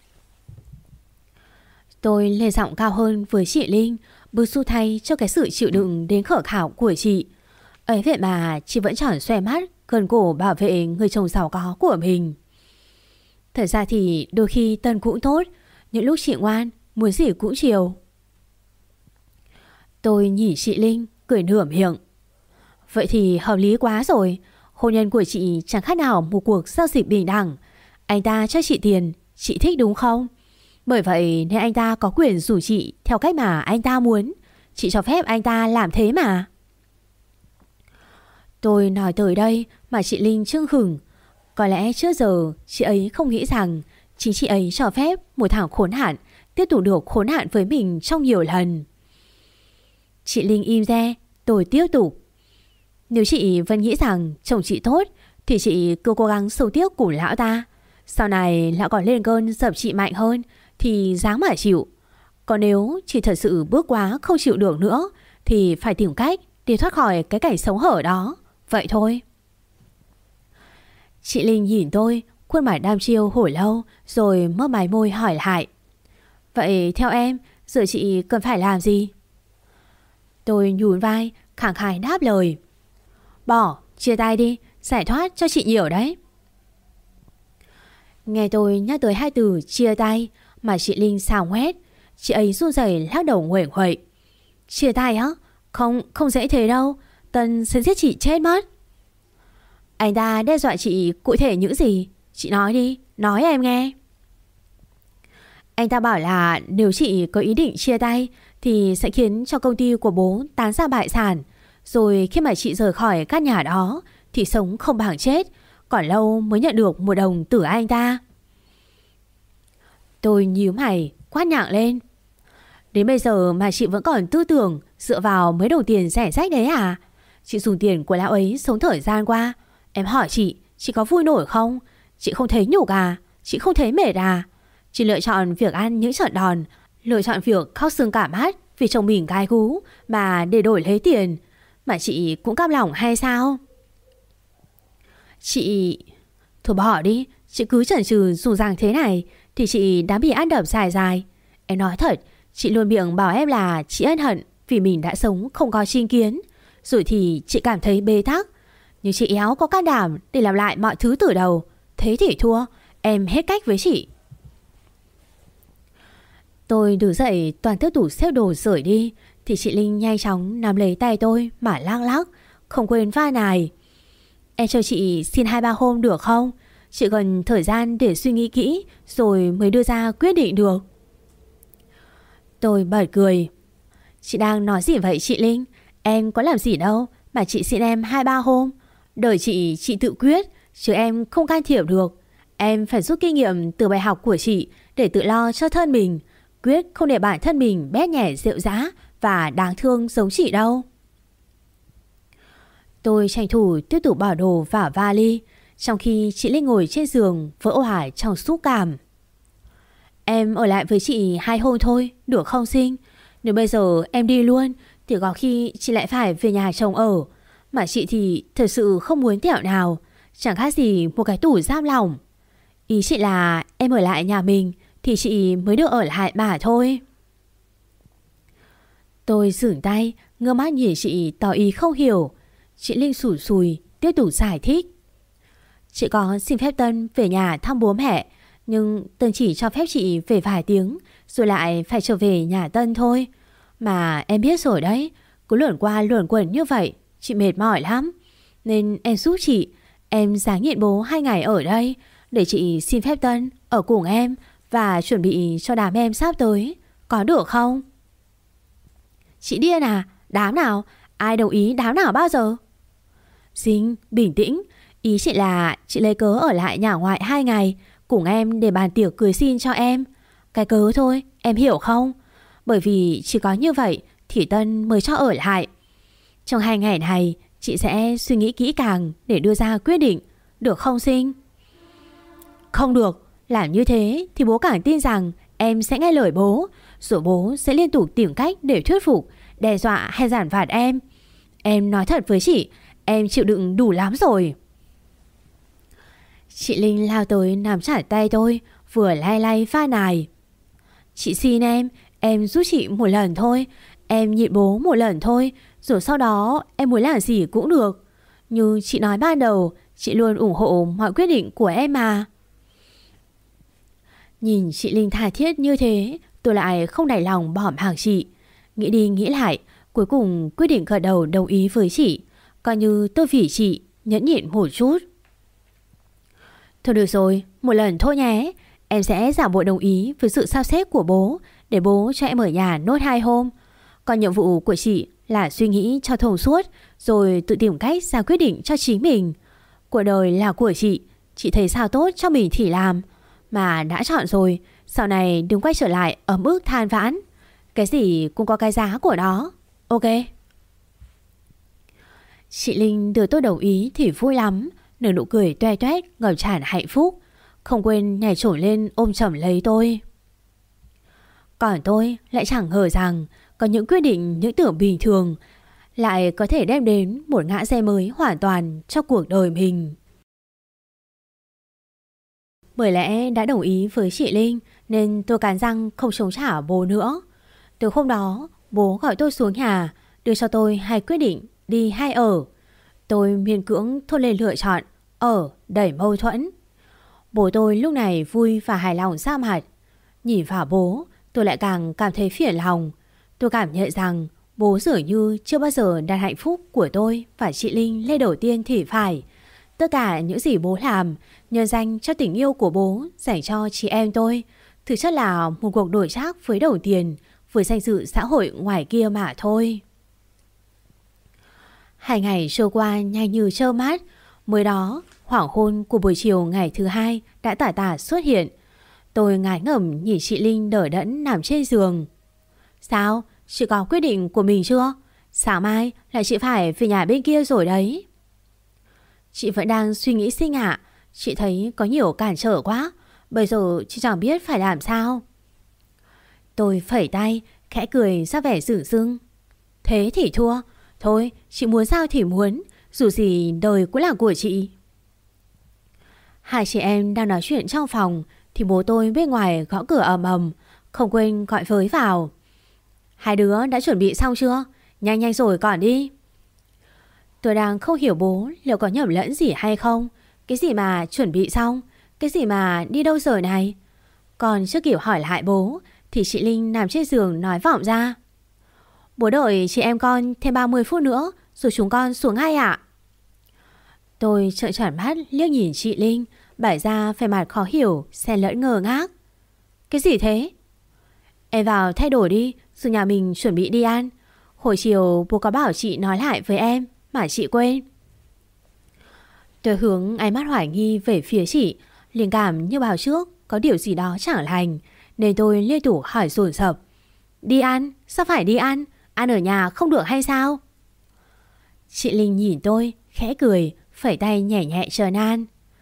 Tôi lên giọng cao hơn với chị Linh, bức xúc thay cho cái sự chịu đựng đến khở khảo của chị. Ấy vậy mà chị vẫn tròn xoe mắt, gần cổ bảo vệ người chồng giàu có của mình. Thật ra thì đôi khi Tân cũng tốt, những lúc chị ngoan, muốn gì cũng chiều. Tôi nhìn chị Linh, cười nửa miệng. Vậy thì hợp lý quá rồi. Hôn nhân của chị chẳng khác nào một cuộc giao dịch bình đẳng. Anh ta cho chị tiền, chị thích đúng không? Bởi vậy nên anh ta có quyền rủ chị theo cách mà anh ta muốn. Chị cho phép anh ta làm thế mà. Tôi nói tới đây mà chị Linh chưng hửng. Có lẽ trước giờ chị ấy không nghĩ rằng chính chị ấy cho phép một thằng khốn nạn tiếp tục được khốn nạn với mình trong nhiều lần. Chị Linh im re, tôi tiếp tục. Nếu chị vẫn nghĩ rằng chồng chị tốt thì chị cứ cố gắng sống tiếp cùng lão ta. Sau này lão còn lên cơn dập chị mạnh hơn thì dáng mà chịu. Còn nếu chị thật sự bước quá không chịu được nữa thì phải tìm cách để thoát khỏi cái cảnh sống hở đó. Vậy thôi. Chị Linh nhìn tôi, khuôn mặt đăm chiêu hồi lâu rồi mấp máy môi hỏi lại. Vậy theo em, giờ chị cần phải làm gì? Tôi nhún vai, khẳng khái đáp lời. Bỏ, chia tay đi, giải thoát cho chị nhiều đấy. Nghe tôi nhắc tới 2 từ chia tay mà chị Linh xào ngoét. Chị ấy run rẩy lắc đầu nguệch nguậy. Chia tay á? Không dễ thế đâu. Tân sẽ giết chị chết mất. Anh ta đe dọa chị cụ thể những gì? Chị nói đi, nói em nghe. Anh ta bảo là nếu chị có ý định chia tay thì sẽ khiến cho công ty của bố tán ra bại sản. Rồi khi mà chị rời khỏi căn nhà đó thì sống không bằng chết, còn lâu mới nhận được 1 đồng từ anh ta. Tôi nhíu mày, quát nhặng lên. Đến bây giờ mà chị vẫn còn tư tưởng dựa vào mấy đồng tiền rẻ rách đấy à? Chị dùng tiền của lão ấy sống thời gian qua. Em hỏi chị có vui nổi không? Chị không thấy nhục à? Chị không thấy mệt à? Chị lựa chọn việc ăn những trận đòn, lựa chọn việc khóc sưng cả mắt vì chồng mình gái gú mà để đổi lấy tiền. Mà chị cũng cam lòng hay sao? Chị... Thôi bỏ đi. Chị cứ chần chừ dù rằng thế này thì chị đã bị ăn đập dài dài. Em nói thật, chị luôn miệng bảo em là chị ân hận vì mình đã sống không có chính kiến. Rồi thì chị cảm thấy bế tắc. Nhưng chị éo có can đảm để làm lại mọi thứ từ đầu. Thế thì thua. Em hết cách với chị. Tôi đứng dậy toàn tiếp tục xếp đồ rời đi thì chị Linh nhanh chóng nắm lấy tay tôi mà lắc lắc, không quên va nài. Em cho chị xin 2-3 hôm được không? Chị cần thời gian để suy nghĩ kỹ rồi mới đưa ra quyết định được. Tôi bật cười. Chị đang nói gì vậy chị Linh? Em có làm gì đâu mà chị xin em 2-3 hôm. Đời chị tự quyết, chứ em không can thiệp được. Em phải rút kinh nghiệm từ bài học của chị để tự lo cho thân mình. Quyết không để bản thân mình bé nhẹ rượu dã và đáng thương giống chị đâu. Tôi tranh thủ tiếp tục bỏ đồ vào vali. trong khi chị Linh ngồi trên giường vỡ òa trong xúc cảm. Em ở lại với chị 2 hôm thôi, được không Sinh? Nếu bây giờ em đi luôn thì có khi chị lại phải về nhà chồng ở. Mà chị thì thật sự không muốn tẹo nào, chẳng khác gì một cái tủ giam lòng. Ý chị là em ở lại nhà mình thì chị mới được ở lại mà thôi. Tôi dừng tay, ngơ mắt nhìn chị tỏ ý không hiểu. Chị Linh sủi sùi tiếp tục giải thích. Chị có xin phép Tân về nhà thăm bố mẹ, nhưng Tân chỉ cho phép chị về vài tiếng rồi lại phải trở về nhà Tân thôi. Mà em biết rồi đấy, cứ luẩn qua luẩn quẩn như vậy chị mệt mỏi lắm. Nên em giúp chị, em giáng nhịn bố 2 ngày ở đây để chị xin phép Tân ở cùng em và chuẩn bị cho đám em sắp tới. Có được không? Chị điên à? Đám nào? Ai đồng ý đám nào bao giờ? Sinh, bình tĩnh. Ý chị là chị lấy cớ ở lại nhà ngoại 2 ngày cùng em để bàn tiệc cưới xin cho em. Cái cớ thôi, em hiểu không? Bởi vì chỉ có như vậy thì Tân mới cho ở lại. Trong 2 ngày này chị sẽ suy nghĩ kỹ càng để đưa ra quyết định. Được không Sinh? Không được. Làm như thế thì bố càng tin rằng em sẽ nghe lời bố, rồi bố sẽ liên tục tìm cách để thuyết phục, đe dọa hay giản vặt em. Em nói thật với chị, em chịu đựng đủ lắm rồi. Chị Linh lao tới nắm chặt tay tôi, vừa lay lay pha nài. Chị xin em giúp chị một lần thôi. Em nhịn bố một lần thôi, rồi sau đó em muốn làm gì cũng được. Như chị nói ban đầu, chị luôn ủng hộ mọi quyết định của em mà. Nhìn chị Linh tha thiết như thế, tôi lại không đành lòng bỏ mặc chị. Nghĩ đi nghĩ lại, cuối cùng quyết định gật đầu đồng ý với chị, coi như tôi vì chị nhẫn nhịn một chút. Thôi được rồi, một lần thôi nhé. Em sẽ giả bộ đồng ý với sự sắp xếp của bố để bố cho em ở nhà nốt 2 hôm. Còn nhiệm vụ của chị là suy nghĩ cho thông suốt rồi tự tìm cách ra quyết định cho chính mình. Cuộc đời là của chị thấy sao tốt cho mình thì làm. Mà đã chọn rồi, sau này đừng quay trở lại ấm ức than vãn. Cái gì cũng có cái giá của nó. Ok. Chị Linh đưa tôi đồng ý thì vui lắm, nở nụ cười toe toét ngập tràn hạnh phúc, không quên nhảy trổ lên ôm chầm lấy tôi. Còn tôi lại chẳng ngờ rằng có những quyết định, những tưởng bình thường lại có thể đem đến một ngã rẽ mới hoàn toàn cho cuộc đời mình. Bởi lẽ đã đồng ý với chị Linh nên tôi cắn răng không chống trả bố nữa. Từ hôm đó, bố gọi tôi xuống nhà, đưa cho tôi 2 quyết định đi hay ở. Tôi miễn cưỡng thốt lên lựa chọn ở đầy mâu thuẫn. Bố tôi lúc này vui và hài lòng ra mặt. Nhìn vào bố, tôi lại càng cảm thấy phiền lòng. Tôi cảm nhận rằng bố dường như chưa bao giờ đặt hạnh phúc của tôi và chị Linh lên đầu tiên thì phải. Tất cả những gì bố làm nhân danh cho tình yêu của bố dành cho chị em tôi, thực chất là một cuộc đổi trác với đồng tiền, với danh dự xã hội ngoài kia mà thôi. 2 ngày trôi qua nhanh như trơ mắt. Mới đó, hoàng hôn của buổi chiều ngày thứ 2 đã tả tả xuất hiện. Tôi ngái ngẩm nhìn chị Linh đờ đẫn nằm trên giường. Sao? Chị có quyết định của mình chưa? Sáng mai là chị phải về nhà bên kia rồi đấy. Chị vẫn đang suy nghĩ Sinh ạ. Chị thấy có nhiều cản trở quá. Bây giờ chị chẳng biết phải làm sao. Tôi phẩy tay, khẽ cười ra vẻ dửng dưng. Thế thì thua. Thôi, chị muốn sao thì muốn. Dù gì đời cũng là của chị. Hai chị em đang nói chuyện trong phòng thì bố tôi bên ngoài gõ cửa ầm ầm, không quên gọi với vào. Hai đứa đã chuẩn bị xong chưa? Nhanh nhanh rồi còn đi. Tôi đang không hiểu bố liệu có nhầm lẫn gì hay không. Cái gì mà chuẩn bị xong? Cái gì mà đi đâu rồi này? Còn chưa kịp hỏi lại bố thì chị Linh nằm trên giường nói vọng ra. Bố đợi chị em con thêm 30 phút nữa rồi chúng con xuống ngay ạ. Tôi trợn tròn mắt liếc nhìn chị Linh, bày ra vẻ mặt khó hiểu, xen lẫn ngờ ngác. Cái gì thế? Em vào thay đổi đi, rồi nhà mình chuẩn bị đi ăn. Hồi chiều bố có bảo chị nói lại với em mà chị quên. Tôi hướng ánh mắt hoài nghi về phía chị, linh cảm như bảo trước có điều gì đó chẳng lành, nên tôi liên tục hỏi dồn dập. Đi ăn? Sao phải đi ăn? Ăn ở nhà không được hay sao? Chị Linh nhìn tôi, khẽ cười, phẩy tay nhẹ nhẹ trấn an.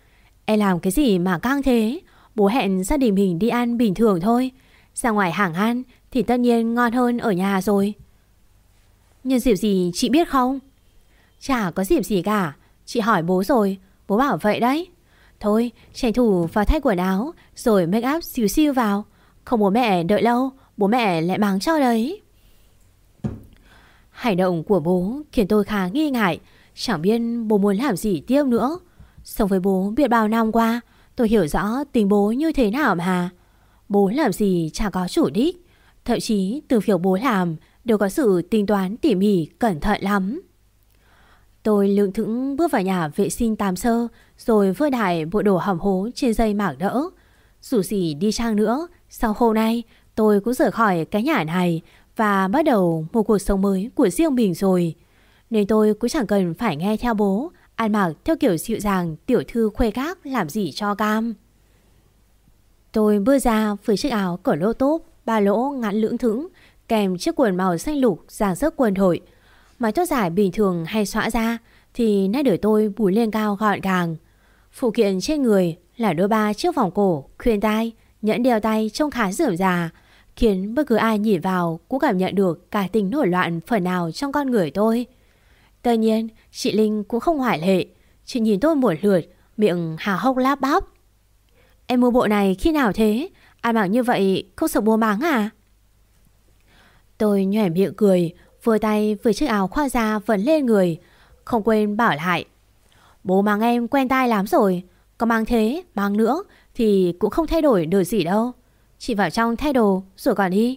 Em làm cái gì mà căng thế? Bố hẹn gia đình mình đi ăn bình thường thôi. Ra ngoài hàng ăn thì tất nhiên ngon hơn ở nhà rồi. Nhân dịp gì chị biết không? Chả có dịp gì cả. Chị hỏi bố rồi, bố bảo vậy đấy. Thôi tranh thủ vào thay quần áo rồi make up xíu xiu vào. Không bố mẹ đợi lâu, bố mẹ lại mắng cho đấy. Hành động của bố khiến tôi khá nghi ngại. Chẳng biết bố muốn làm gì tiếp nữa. Sống với bố biết bao năm qua, tôi hiểu rõ tính bố như thế nào mà. Bố làm gì chả có chủ đích. Thậm chí từ việc bố làm đều có sự tính toán tỉ mỉ cẩn thận lắm. Tôi lững thững bước vào nhà vệ sinh tắm sơ, rồi vơ đại bộ đồ hầm hố trên dây mảng đỡ. Dù gì đi chăng nữa, sau hôm nay tôi cũng rời khỏi cái nhà này và bắt đầu một cuộc sống mới của riêng mình rồi. Nên tôi cũng chẳng cần phải nghe theo bố ăn mặc theo kiểu dịu dàng tiểu thư khuê các làm gì cho cam. Tôi bước ra với chiếc áo cỡ lô tốp, ba lỗ ngắn lưỡng thững, kèm chiếc quần màu xanh lục dáng dấp quân đội. Mái tóc dài bình thường hay xõa ra thì nay để tôi búi lên cao gọn gàng. Phụ kiện trên người là đôi ba chiếc vòng cổ, khuyên tai, nhẫn đeo tay trông khá rườm rà, khiến bất cứ ai nhìn vào cũng cảm nhận được cả tính nổi loạn phần nào trong con người tôi. Tất nhiên chị Linh cũng không ngoại lệ. Chị nhìn tôi một lượt, miệng há hốc láp bắp. Em mua bộ này khi nào thế? Ăn mặc như vậy không sợ bố mắng à? Tôi nhoẻn miệng cười, vừa tay vừa chiếc áo khoác da vẫn lên người, không quên bảo lại. Bố mắng em quen tai lắm rồi. Có mang thế, mang nữa thì cũng không thay đổi được gì đâu. Chị vào trong thay đồ rồi còn đi.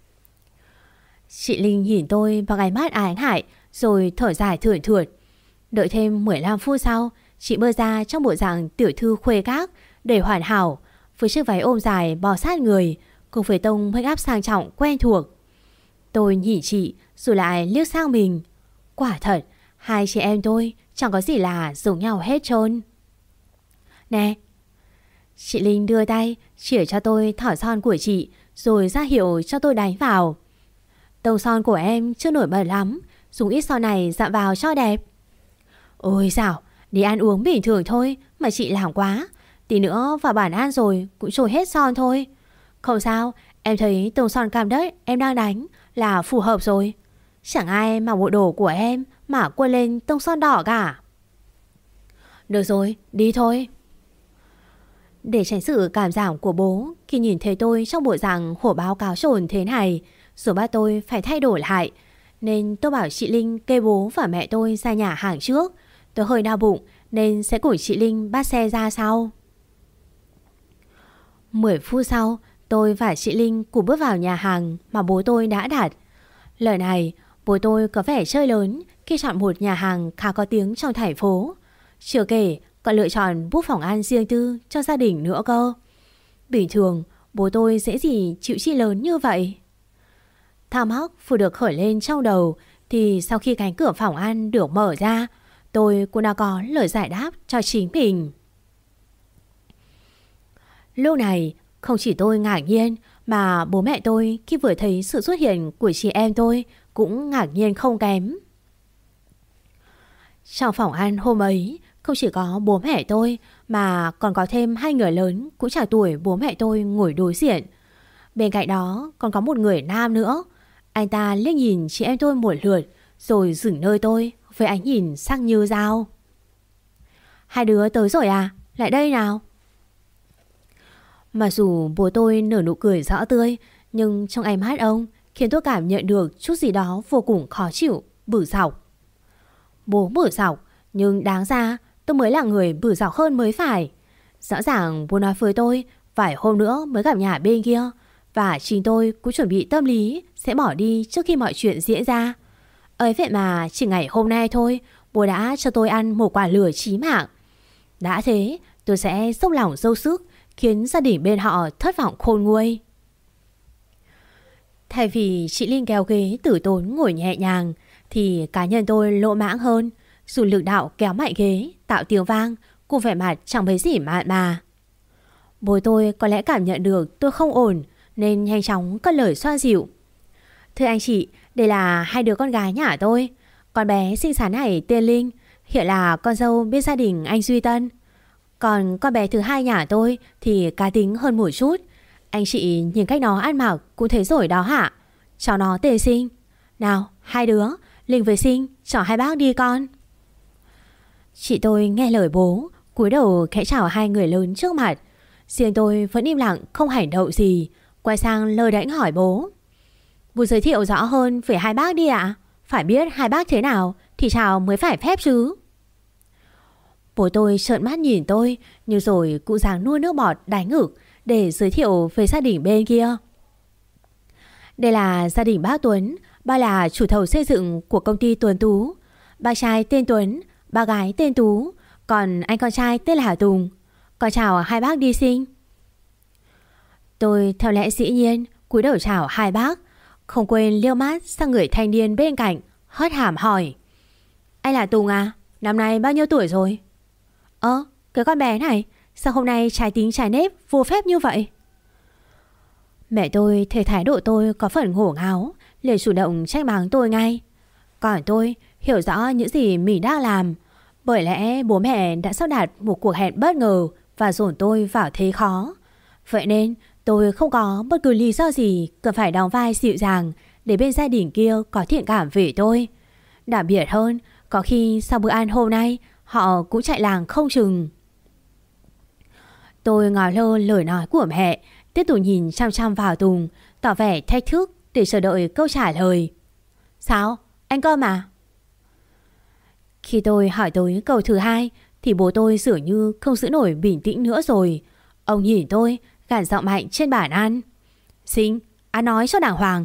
Chị Linh nhìn tôi bằng ánh mắt ái ngại, rồi thở dài thườn thượt. Đợi thêm 15 phút sau, chị bước ra trong bộ dạng tiểu thư khuê các để hoàn hảo, với chiếc váy ôm dài bò sát người, cùng với tông make up sang trọng quen thuộc. Tôi nhìn chị rồi lại liếc sang mình. Quả thật, hai chị em tôi chẳng có gì là giống nhau hết trơn. Nè. Chị Linh đưa tay chỉ cho tôi thỏi son của chị, rồi ra hiệu cho tôi đánh vào. Tông son của em chưa nổi bật lắm, dùng ít son này dặm vào cho đẹp. Ôi dào, đi ăn uống bình thường thôi mà chị làm quá. Tí nữa vào bàn ăn rồi cũng trôi hết son thôi. Không sao, em thấy tông son cam đất em đang đánh là phù hợp rồi. Chẳng ai mặc bộ đồ của em mà quên lên tông son đỏ cả. Được rồi, đi thôi. Để tránh sự cảm giảm của bố khi nhìn thấy tôi trong bộ dạng hổ báo cáo trồn thế này, rồi bắt tôi phải thay đổi lại, nên tôi bảo chị Linh kê bố và mẹ tôi ra nhà hàng trước. Tôi hơi đau bụng nên sẽ cùng chị Linh bắt xe ra sau. 10 phút sau, tôi và chị Linh cùng bước vào nhà hàng mà bố tôi đã đặt. Lần này, bố tôi có vẻ chơi lớn khi chọn một nhà hàng khá có tiếng trong thành phố. Chưa kể, còn lựa chọn book phòng ăn riêng tư cho gia đình nữa cơ. Bình thường, bố tôi dễ gì chịu chi lớn như vậy. Thắc mắc vừa được khởi lên trong đầu thì sau khi cánh cửa phòng ăn được mở ra, tôi cũng đã có lời giải đáp cho chính mình. Lúc này, không chỉ tôi ngạc nhiên mà bố mẹ tôi khi vừa thấy sự xuất hiện của chị em tôi cũng ngạc nhiên không kém. Trong phòng ăn hôm ấy, không chỉ có bố mẹ tôi mà còn có thêm hai người lớn cũng trạc tuổi bố mẹ tôi ngồi đối diện. Bên cạnh đó còn có một người nam nữa. Anh ta liếc nhìn chị em tôi một lượt rồi dừng nơi tôi với ánh nhìn sắc như dao. Hai đứa tới rồi à? Lại đây nào. Mặc dù bố tôi nở nụ cười rõ tươi, nhưng trong ánh mắt ông khiến tôi cảm nhận được chút gì đó vô cùng khó chịu, bử dọc. Bố bử dọc, nhưng đáng ra tôi mới là người bử dọc hơn mới phải. Rõ ràng bố nói với tôi vài hôm nữa mới gặp nhà bên kia, và chính tôi cũng chuẩn bị tâm lý sẽ bỏ đi trước khi mọi chuyện diễn ra. Ấy vậy mà chỉ ngày hôm nay thôi, bố đã cho tôi ăn một quả lửa chí mạng. Đã thế, tôi sẽ dốc lòng dốc sức khiến gia đình bên họ thất vọng khôn nguôi. Thay vì chị Linh kéo ghế tử tốn ngồi nhẹ nhàng, thì cá nhân tôi lỗ mãng hơn, dùng lực đạo kéo mạnh ghế tạo tiếng vang cùng vẻ mặt chẳng mấy gì mạn mà. Bố tôi có lẽ cảm nhận được tôi không ổn nên nhanh chóng cất lời xoa dịu. Thưa anh chị, đây là hai đứa con gái nhà tôi. Con bé xinh xắn này tên Linh, hiện là con dâu bên gia đình anh Duy Tân. Còn con bé thứ hai nhà tôi thì cá tính hơn một chút. Anh chị nhìn cách nó ăn mặc cũng thấy rồi đó hả? Cháu nó tên Sinh. Nào hai đứa, Linh với Sinh chở hai bác đi con. Chị tôi nghe lời bố, cúi đầu khẽ chào hai người lớn trước mặt. Riêng tôi vẫn im lặng không hành động gì, quay sang lơ đễnh hỏi bố. Bố giới thiệu rõ hơn về hai bác đi ạ. Phải biết hai bác thế nào thì chào mới phải phép chứ. Bố tôi trợn mắt nhìn tôi, nhưng rồi cũng giáng nuốt nước bọt đánh ngực để giới thiệu về gia đình bên kia. Đây là gia đình bác Tuấn. Ba là chủ thầu xây dựng của công ty Tuấn Tú. Ba trai tên Tuấn, ba gái tên Tú, còn anh con trai tên là Tùng. Con chào hai bác đi Sinh. Tôi theo lẽ dĩ nhiên cúi đầu chào hai bác, không quên liếc mắt sang người thanh niên bên cạnh, hất hàm hỏi. Anh là Tùng à? Năm nay bao nhiêu tuổi rồi? Cái con bé này sao hôm nay trái tính trái nếp vô phép như vậy? Mẹ tôi thấy thái độ tôi có phần ngổ ngáo, liền chủ động trách mắng tôi ngay. Còn tôi hiểu rõ những gì mình đang làm, bởi lẽ bố mẹ đã sắp đặt một cuộc hẹn bất ngờ và dồn tôi vào thế khó. Vậy nên tôi không có bất cứ lý do gì cần phải đóng vai dịu dàng để bên gia đình kia có thiện cảm về tôi. Đặc biệt hơn, có khi sau bữa ăn hôm nay họ cũng chạy làng không chừng. Tôi ngó lơ lời nói của mẹ, tiếp tục nhìn chăm chăm vào Tùng, tỏ vẻ thách thức để chờ đợi câu trả lời. Sao? Anh cơ mà. Khi tôi hỏi tới câu thứ hai thì bố tôi dường như không giữ nổi bình tĩnh nữa rồi. Ông nhìn tôi, gằn giọng mạnh trên bàn ăn. Sinh, ăn nói cho đàng hoàng.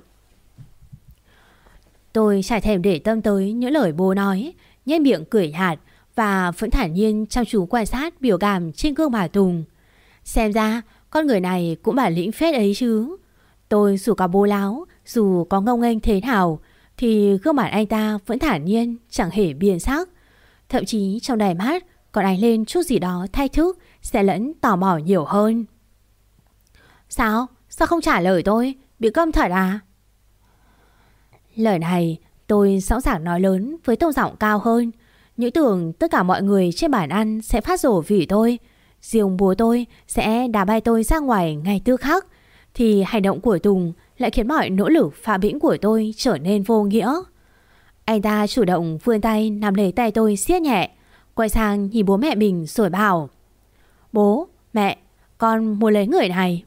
Tôi chả thèm để tâm tới những lời bố nói, nhếch miệng cười nhạt và vẫn thản nhiên chăm chú quan sát biểu cảm trên gương mặt Tùng. Xem ra con người này cũng bản lĩnh phết ấy chứ. Tôi dù có bố láo, dù có ngông nghênh thế nào thì gương mặt anh ta vẫn thản nhiên, chẳng hề biến sắc. Thậm chí trong đáy mắt còn ánh lên chút gì đó thách thức, sẽ lẫn tò mò nhiều hơn. Sao? Sao không trả lời tôi? Bị câm thật à? Lời này tôi sẵn sàng nói lớn với tông giọng cao hơn. Những tưởng tất cả mọi người trên bàn ăn sẽ phát rổ vì tôi, riêng bố tôi sẽ đá bay tôi ra ngoài ngay tức khắc, thì hành động của Tùng lại khiến mọi nỗ lực phá bĩnh của tôi trở nên vô nghĩa. Anh ta chủ động vươn tay nắm lấy tay tôi siết nhẹ, quay sang nhìn bố mẹ mình rồi bảo. Bố, mẹ, con muốn lấy người này.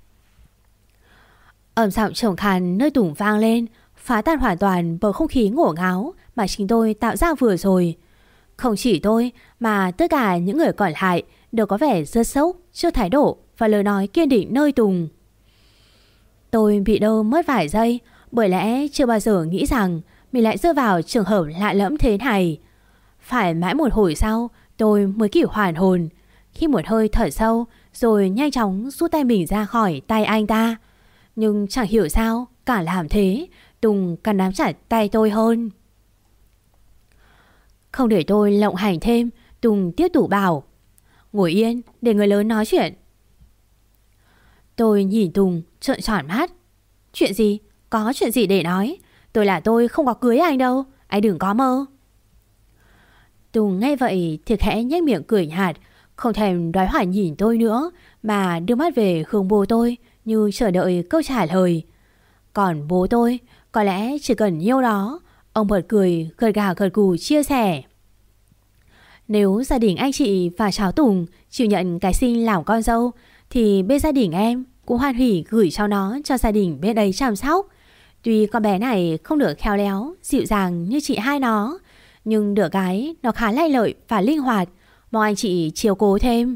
Âm giọng trầm khàn nơi Tùng vang lên, phá tan hoàn toàn bầu không khí ngổ ngáo mà chính tôi tạo ra vừa rồi. Không chỉ tôi mà tất cả những người còn lại đều có vẻ rất sốc trước thái độ và lời nói kiên định nơi Tùng. Tôi bị đơ mất vài giây, bởi lẽ chưa bao giờ nghĩ rằng mình lại rơi vào trường hợp lạ lẫm thế này. Phải mãi một hồi sau tôi mới kịp hoàn hồn, khi một hơi thở sâu rồi nhanh chóng rút tay mình ra khỏi tay anh ta. Nhưng chẳng hiểu sao cả làm thế, Tùng càng nắm chặt tay tôi hơn. Không để tôi lộng hành thêm, Tùng tiếp tục bảo. Ngồi yên để người lớn nói chuyện. Tôi nhìn Tùng trợn tròn mắt. Chuyện gì? Có chuyện gì để nói? Tôi không có cưới anh đâu, anh đừng có mơ. Tùng nghe vậy thì khẽ nhếch miệng cười nhạt, không thèm đoái hoài nhìn tôi nữa, mà đưa mắt về hướng bố tôi như chờ đợi câu trả lời. Còn bố tôi có lẽ chỉ cần nhiêu đó. Ông bật cười gật gà gật gù chia sẻ. Nếu gia đình anh chị và cháu Tùng chịu nhận cái Sinh làm con dâu thì bên gia đình em cũng hoan hỉ gửi cháu nó cho gia đình bên ấy chăm sóc. Tuy con bé này không được khéo léo, dịu dàng như chị hai nó, nhưng được cái nó khá lanh lợi và linh hoạt, mong anh chị chiếu cố thêm.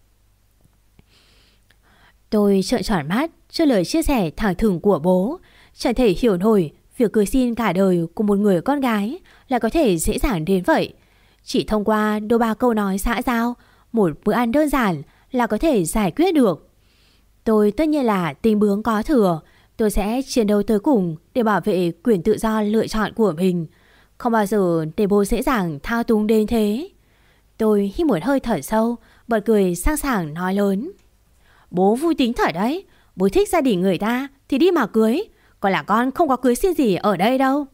Tôi trợn tròn mắt trước lời chia sẻ thẳng thừng của bố, chẳng thể hiểu nổi việc cưới xin cả đời của một người con gái lại có thể dễ dàng đến vậy. Chỉ thông qua đôi ba câu nói xã giao, một bữa ăn đơn giản là có thể giải quyết được. Tôi tất nhiên là tình bướng có thừa, tôi sẽ chiến đấu tới cùng để bảo vệ quyền tự do lựa chọn của mình, không bao giờ để bố dễ dàng thao túng đến thế. Tôi hít một hơi thở sâu, bật cười sang sảng nói lớn. Bố vui tính thật đấy, bố thích gia đình người ta thì đi mà cưới, còn là con không có cưới xin gì ở đây đâu.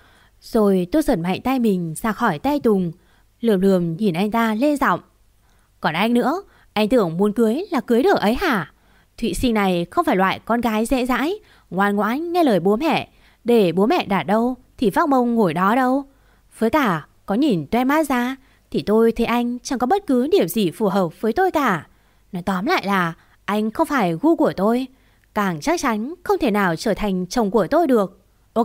Rồi tôi giật mạnh tay mình ra khỏi tay Tùng, lườm lườm nhìn anh ta lên giọng. Còn anh nữa, anh tưởng muốn cưới là cưới được ấy hả? Thụy Sinh này không phải loại con gái dễ dãi, ngoan ngoãn nghe lời bố mẹ. Để bố mẹ đặt đâu thì vác mông ngồi đó đâu. Với cả có nhìn toe mắt ra thì tôi thấy anh chẳng có bất cứ điểm gì phù hợp với tôi cả. Nói tóm lại là anh không phải gu của tôi, càng chắc chắn không thể nào trở thành chồng của tôi được. Ok.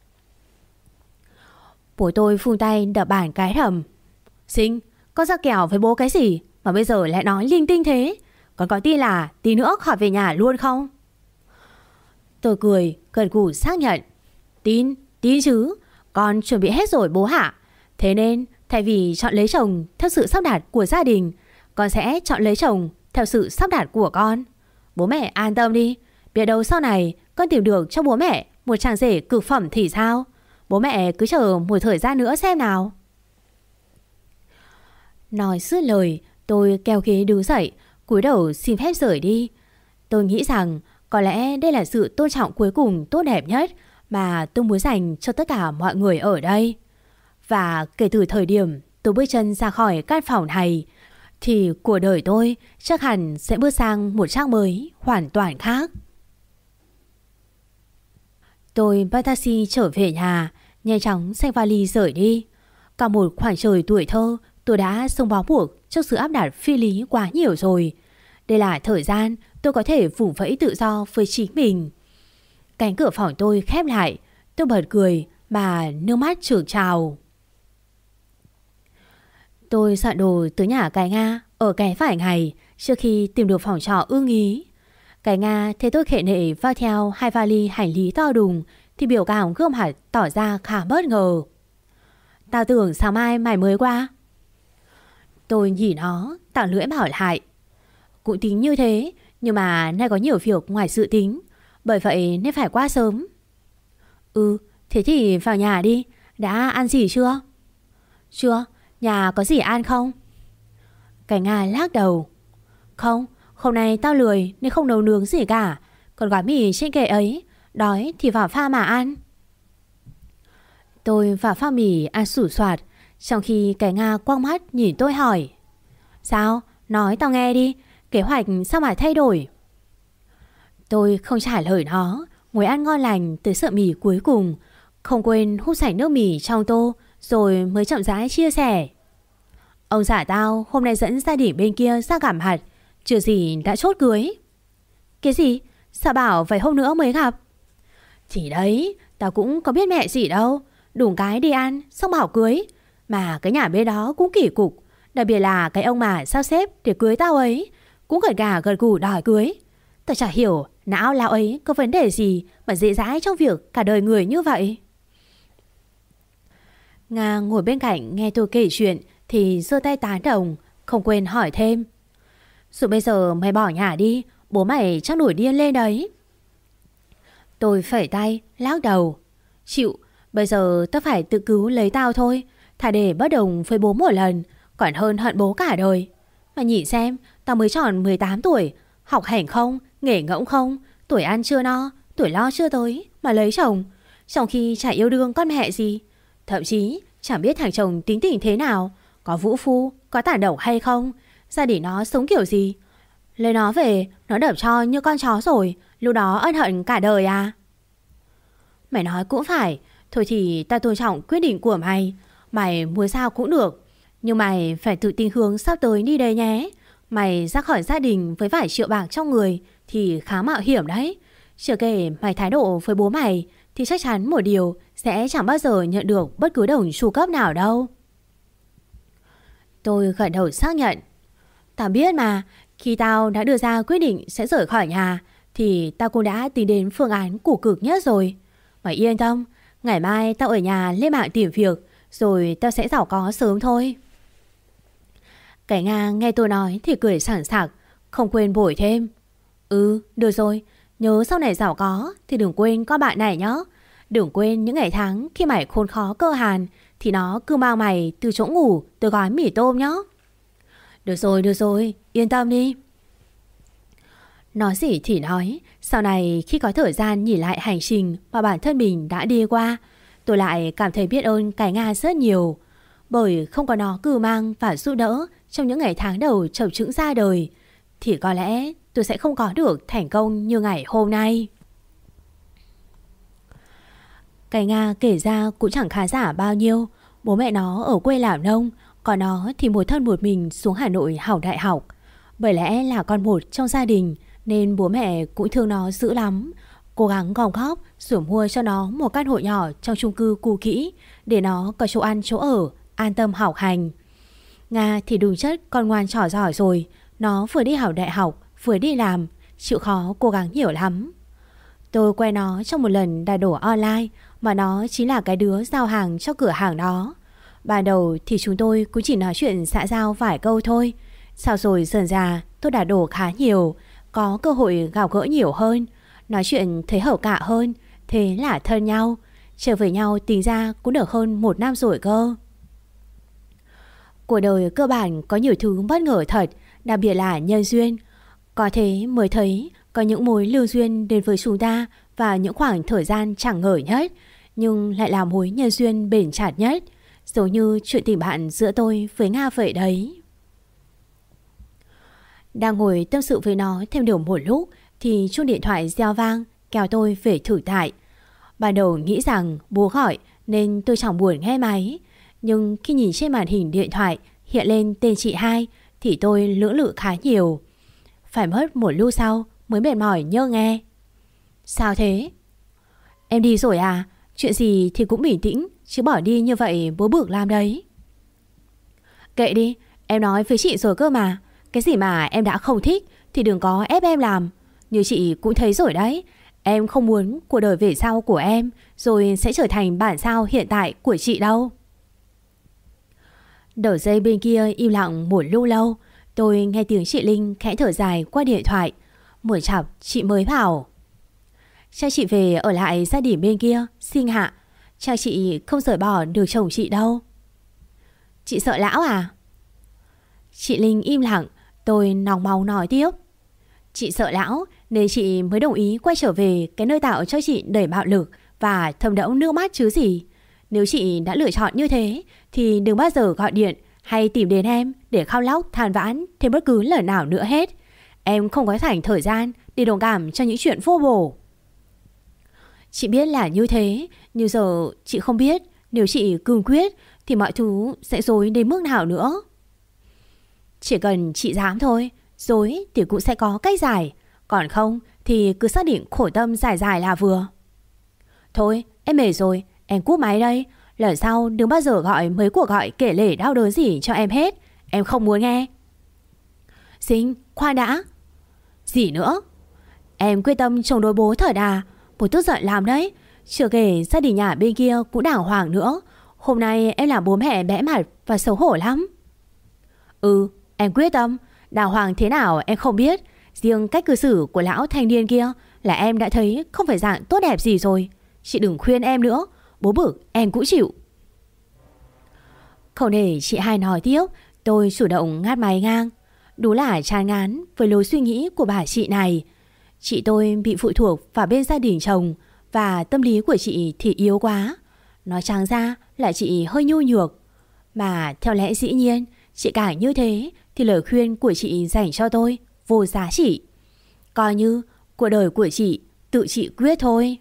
Bố tôi phun tay đập bàn cái thầm. Sinh, con ra kèo với bố cái gì mà bây giờ lại nói linh tinh thế? Con có tin là tí nữa khỏi về nhà luôn không? Tôi cười, gật gù xác nhận. Tin chứ, con chuẩn bị hết rồi bố hả? Thế nên thay vì chọn lấy chồng theo sự sắp đặt của gia đình, con sẽ chọn lấy chồng theo sự sắp đặt của con. Bố mẹ an tâm đi, biết đâu sau này con tìm được cho bố mẹ một chàng rể cực phẩm thì sao? Bố mẹ cứ chờ một thời gian nữa xem nào. Nói dứt lời, tôi kéo ghế đứng dậy, cúi đầu xin phép rời đi. Tôi nghĩ rằng có lẽ đây là sự tôn trọng cuối cùng tốt đẹp nhất mà tôi muốn dành cho tất cả mọi người ở đây. Và kể từ thời điểm tôi bước chân ra khỏi căn phòng này, thì cuộc đời tôi chắc hẳn sẽ bước sang một trang mới hoàn toàn khác. Tôi bắt taxi trở về nhà, nhanh chóng xách vali rời đi. Cả một khoảng trời tuổi thơ tôi đã sống bó buộc trước sự áp đặt phi lý quá nhiều rồi. Đây là thời gian tôi có thể vùng vẫy tự do với chính mình. Cánh cửa phòng tôi khép lại, tôi bật cười mà nước mắt trượt trào. Tôi soạn đồ tới nhà cái Nga ở cái vài ngày trước khi tìm được phòng trọ ưng ý. Cái Nga thấy tôi khệ nệ vác theo 2 vali hành lý to đùng thì biểu cảm gương mặt tỏ ra khá bất ngờ. Tao tưởng sáng mai mày mới qua. Tôi nhìn nó, tạo lưỡi bảo lại. Cũng tính như thế, nhưng mà nay có nhiều việc ngoài dự tính, bởi vậy nên phải qua sớm. Thế thì vào nhà đi. Đã ăn gì chưa? Chưa, nhà có gì ăn không? Cái Nga lắc đầu. Không, hôm nay tao lười nên không nấu nướng gì cả. Còn gói mì trên kệ ấy, đói thì vào pha mà ăn. Tôi vào pha mì ăn sủi soạt, trong khi cái Nga quăng mắt nhìn tôi hỏi. Sao? Nói tao nghe đi, kế hoạch sao mà thay đổi? Tôi không trả lời nó, ngồi ăn ngon lành tới sợi mì cuối cùng, không quên hút sạch nước mì trong tô, rồi mới chậm rãi chia sẻ. Ông xã tao hôm nay dẫn gia đình bên kia ra gặp mặt, chưa gì đã chốt cưới. Cái gì? Sao bảo vài hôm nữa mới gặp? Thì đấy, tao cũng có biết mẹ gì đâu. Đùng cái đi ăn, xong bảo cưới. Mà cái nhà bên đó cũng kỳ cục, đặc biệt là cái ông mà sắp xếp để cưới tao ấy cũng gật gà gật gù đòi cưới. Tao chả hiểu não lão ấy có vấn đề gì mà dễ dãi trong việc cả đời người như vậy. Nga ngồi bên cạnh nghe tôi kể chuyện thì giơ tay tán đồng, không quên hỏi thêm. Rồi bây giờ mày bỏ nhà đi, bố mày chắc nổi điên lên đấy. Tôi phẩy tay, lắc đầu. Chịu, bây giờ tao phải tự cứu lấy tao thôi. Thà để bất đồng với bố một lần còn hơn hận bố cả đời. Mà nhìn xem, tao mới tròn 18 tuổi, học hành không, nghề ngỗng không, tuổi ăn chưa no, tuổi lo chưa tới mà lấy chồng, trong khi chả yêu đương con mẹ gì. Thậm chí chẳng biết thằng chồng tính tình thế nào, có vũ phu, có tản động hay không, gia đình nó sống kiểu gì. Lấy nó về, nó đập cho như con chó rồi, lúc đó ân hận cả đời à? Mày nói cũng phải, thôi thì ta tôn trọng quyết định của mày. Mày muốn sao cũng được, nhưng mày phải tự tin hướng sắp tới đi đây nhé. Mày ra khỏi gia đình với vài triệu bạc trong người thì khá mạo hiểm đấy. Chưa kể mày thái độ với bố mày thì chắc chắn một điều sẽ chẳng bao giờ nhận được bất cứ đồng chu cấp nào đâu. Tôi gật đầu xác nhận. Tao biết mà, khi tao đã đưa ra quyết định sẽ rời khỏi nhà thì tao cũng đã tính đến phương án củ cực nhất rồi. Mày yên tâm, ngày mai tao ở nhà lên mạng tìm việc, rồi tao sẽ giàu có sớm thôi. Cái Nga nghe tôi nói thì cười sảng sặc, không quên bổ thêm. Được rồi, nhớ sau này giàu có thì đừng quên con bạn này nhé. Đừng quên những ngày tháng khi mày khốn khó cơ hàn thì nó cứ mang mày từ chỗ ngủ tới gói mì tôm nhé. Được rồi, yên tâm đi. Nói gì thì nói, sau này khi có thời gian nhìn lại hành trình mà bản thân mình đã đi qua, tôi lại cảm thấy biết ơn cái Nga rất nhiều. Bởi không có nó cưu mang và giúp đỡ trong những ngày tháng đầu chập chững ra đời, thì có lẽ tôi sẽ không có được thành công như ngày hôm nay. Cái Nga kể ra cũng chẳng khá giả bao nhiêu. Bố mẹ nó ở quê làm nông, còn nó thì một thân một mình xuống Hà Nội học đại học. Bởi lẽ là con một trong gia đình nên bố mẹ cũng thương nó dữ lắm. Cố gắng gom góp rồi mua cho nó một căn hộ nhỏ trong chung cư cũ kỹ để nó có chỗ ăn chỗ ở, an tâm học hành. Nga thì đúng chất con ngoan trò giỏi rồi. Nó vừa đi học đại học vừa đi làm, chịu khó cố gắng nhiều lắm. Tôi quen nó trong một lần đặt đồ online, mà nó chính là cái đứa giao hàng cho cửa hàng đó. Ban đầu thì chúng tôi cũng chỉ nói chuyện xã giao vài câu thôi. Sau rồi dần ra tôi đặt đồ khá nhiều, có cơ hội gặp gỡ nhiều hơn, nói chuyện thấy hợp cạ hơn, thế là thân nhau. Trở về nhau tính ra cũng được hơn 1 năm rồi cơ. Cuộc đời cơ bản có nhiều thứ bất ngờ thật, đặc biệt là nhân duyên. Có thế mới thấy có những mối lương duyên đến với chúng ta vào những khoảng thời gian chẳng ngờ nhất, nhưng lại là mối nhân duyên bền chặt nhất, giống như chuyện tình bạn giữa tôi với Nga vậy đấy. Đang ngồi tâm sự với nó thêm điều một lúc thì chuông điện thoại reo vang, kéo tôi về thử tại. Ban đầu nghĩ rằng bố gọi nên tôi chẳng buồn nghe máy, nhưng khi nhìn trên màn hình điện thoại hiện lên tên chị hai thì tôi lưỡng lự khá nhiều. Phải mất một lúc sau mới mệt mỏi nhớ nghe. Sao thế? Em đi rồi à? Chuyện gì thì cũng bình tĩnh, chứ bỏ đi như vậy bố bực làm đấy. Kệ đi, em nói với chị rồi cơ mà. Cái gì mà em đã không thích thì đừng có ép em làm. Như chị cũng thấy rồi đấy, em không muốn cuộc đời về sau của em rồi sẽ trở thành bản sao hiện tại của chị đâu. Đầu dây bên kia im lặng một lúc lâu, tôi nghe tiếng chị Linh khẽ thở dài qua điện thoại. Một chặp chị mới bảo: Chắc chị về ở lại gia đình bên kia sinh hạ. Chắc chị không rời bỏ được chồng chị đâu. Chị sợ lão à? Chị Linh im lặng. Tôi nóng máu nói tiếp: Chị sợ lão nên chị mới đồng ý quay trở về cái nơi tạo cho chị đầy bạo lực và thấm đẫm nước mắt chứ gì. Nếu chị đã lựa chọn như thế thì đừng bao giờ gọi điện hay tìm đến em để khóc lóc than vãn thêm bất cứ lời nào nữa hết. Em không có dành thời gian để đồng cảm cho những chuyện vô bổ. Chị biết là như thế, nhưng giờ chị không biết nếu chị cương quyết thì mọi thứ sẽ rối đến mức nào nữa. Chỉ cần chị dám thôi, rối thì cũng sẽ có cách giải. Còn không thì cứ xác định khổ tâm giải giải là vừa. Thôi em mệt rồi, em cúp máy đây. Lần sau đừng bao giờ gọi mấy cuộc gọi kể lể đau đớn gì cho em hết. Em không muốn nghe. Sinh, khoan đã. Gì nữa? Em quyết tâm chống đối bố thật à? Bố tức giận làm đấy. Chưa kể gia đình nhà bên kia cũng đàng hoàng nữa. Hôm nay em làm bố mẹ bẽ mặt và xấu hổ lắm. Em quyết tâm. Đàng hoàng thế nào em không biết. Riêng cách cư xử của lão thanh niên kia là em đã thấy không phải dạng tốt đẹp gì rồi. Chị đừng khuyên em nữa. Bố bực em cũng chịu. Không để chị hai nói tiếp, tôi chủ động ngắt máy ngang. Đúng là chán ngán với lối suy nghĩ của bà chị này. Chị tôi bị phụ thuộc vào bên gia đình chồng, và tâm lý của chị thì yếu quá. Nói trắng ra là chị hơi nhu nhược. Mà theo lẽ dĩ nhiên, chị càng như thế thì lời khuyên của chị dành cho tôi vô giá trị. Coi như cuộc đời của chị tự chị quyết thôi.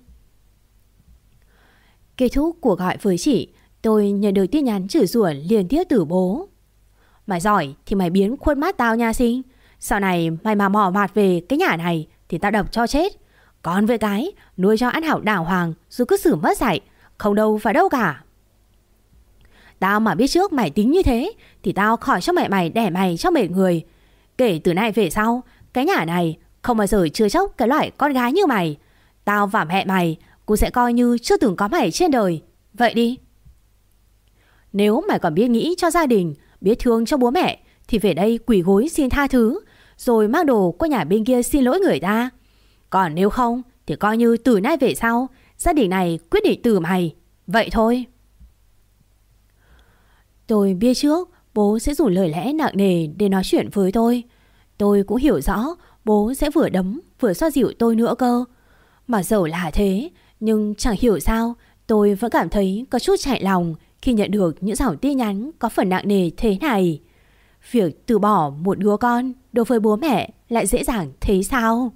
Kết thúc cuộc gọi với chị, tôi nhận được tin nhắn chửi rủa liên tiếp từ bố. Mày giỏi thì mày biến khuôn mắt tao nha Sinh. Sau này mày mà mò mạt về cái nhà này thì tao đập cho chết. Còn với cái nuôi cho ăn học đàng hoàng rồi cứ xử mất dạy, không đâu vào đâu cả. Tao mà biết trước mày tính như thế thì tao khỏi cho mày đẻ mày cho mệt người. Kể từ nay về sau, cái nhà này không bao giờ chứa chốc cái loại con gái như mày. Tao và mẹ mày cũng sẽ coi như chưa từng có mày trên đời. Vậy đi. Nếu mày còn biết nghĩ cho gia đình, biết thương cho bố mẹ thì về đây quỳ gối xin tha thứ, rồi mang đồ qua nhà bên kia xin lỗi người ta. Còn nếu không thì coi như từ nay về sau gia đình này quyết định từ mày. Vậy thôi. Tôi biết trước bố sẽ dùng lời lẽ nặng nề để nói chuyện với tôi. Tôi cũng hiểu rõ bố sẽ vừa đấm vừa xoa dịu tôi nữa cơ. Mà dẫu là thế, nhưng chẳng hiểu sao tôi vẫn cảm thấy có chút chạnh lòng khi nhận được những dòng tin nhắn có phần nặng nề thế này. Việc từ bỏ một đứa con đối với bố mẹ lại dễ dàng thế sao?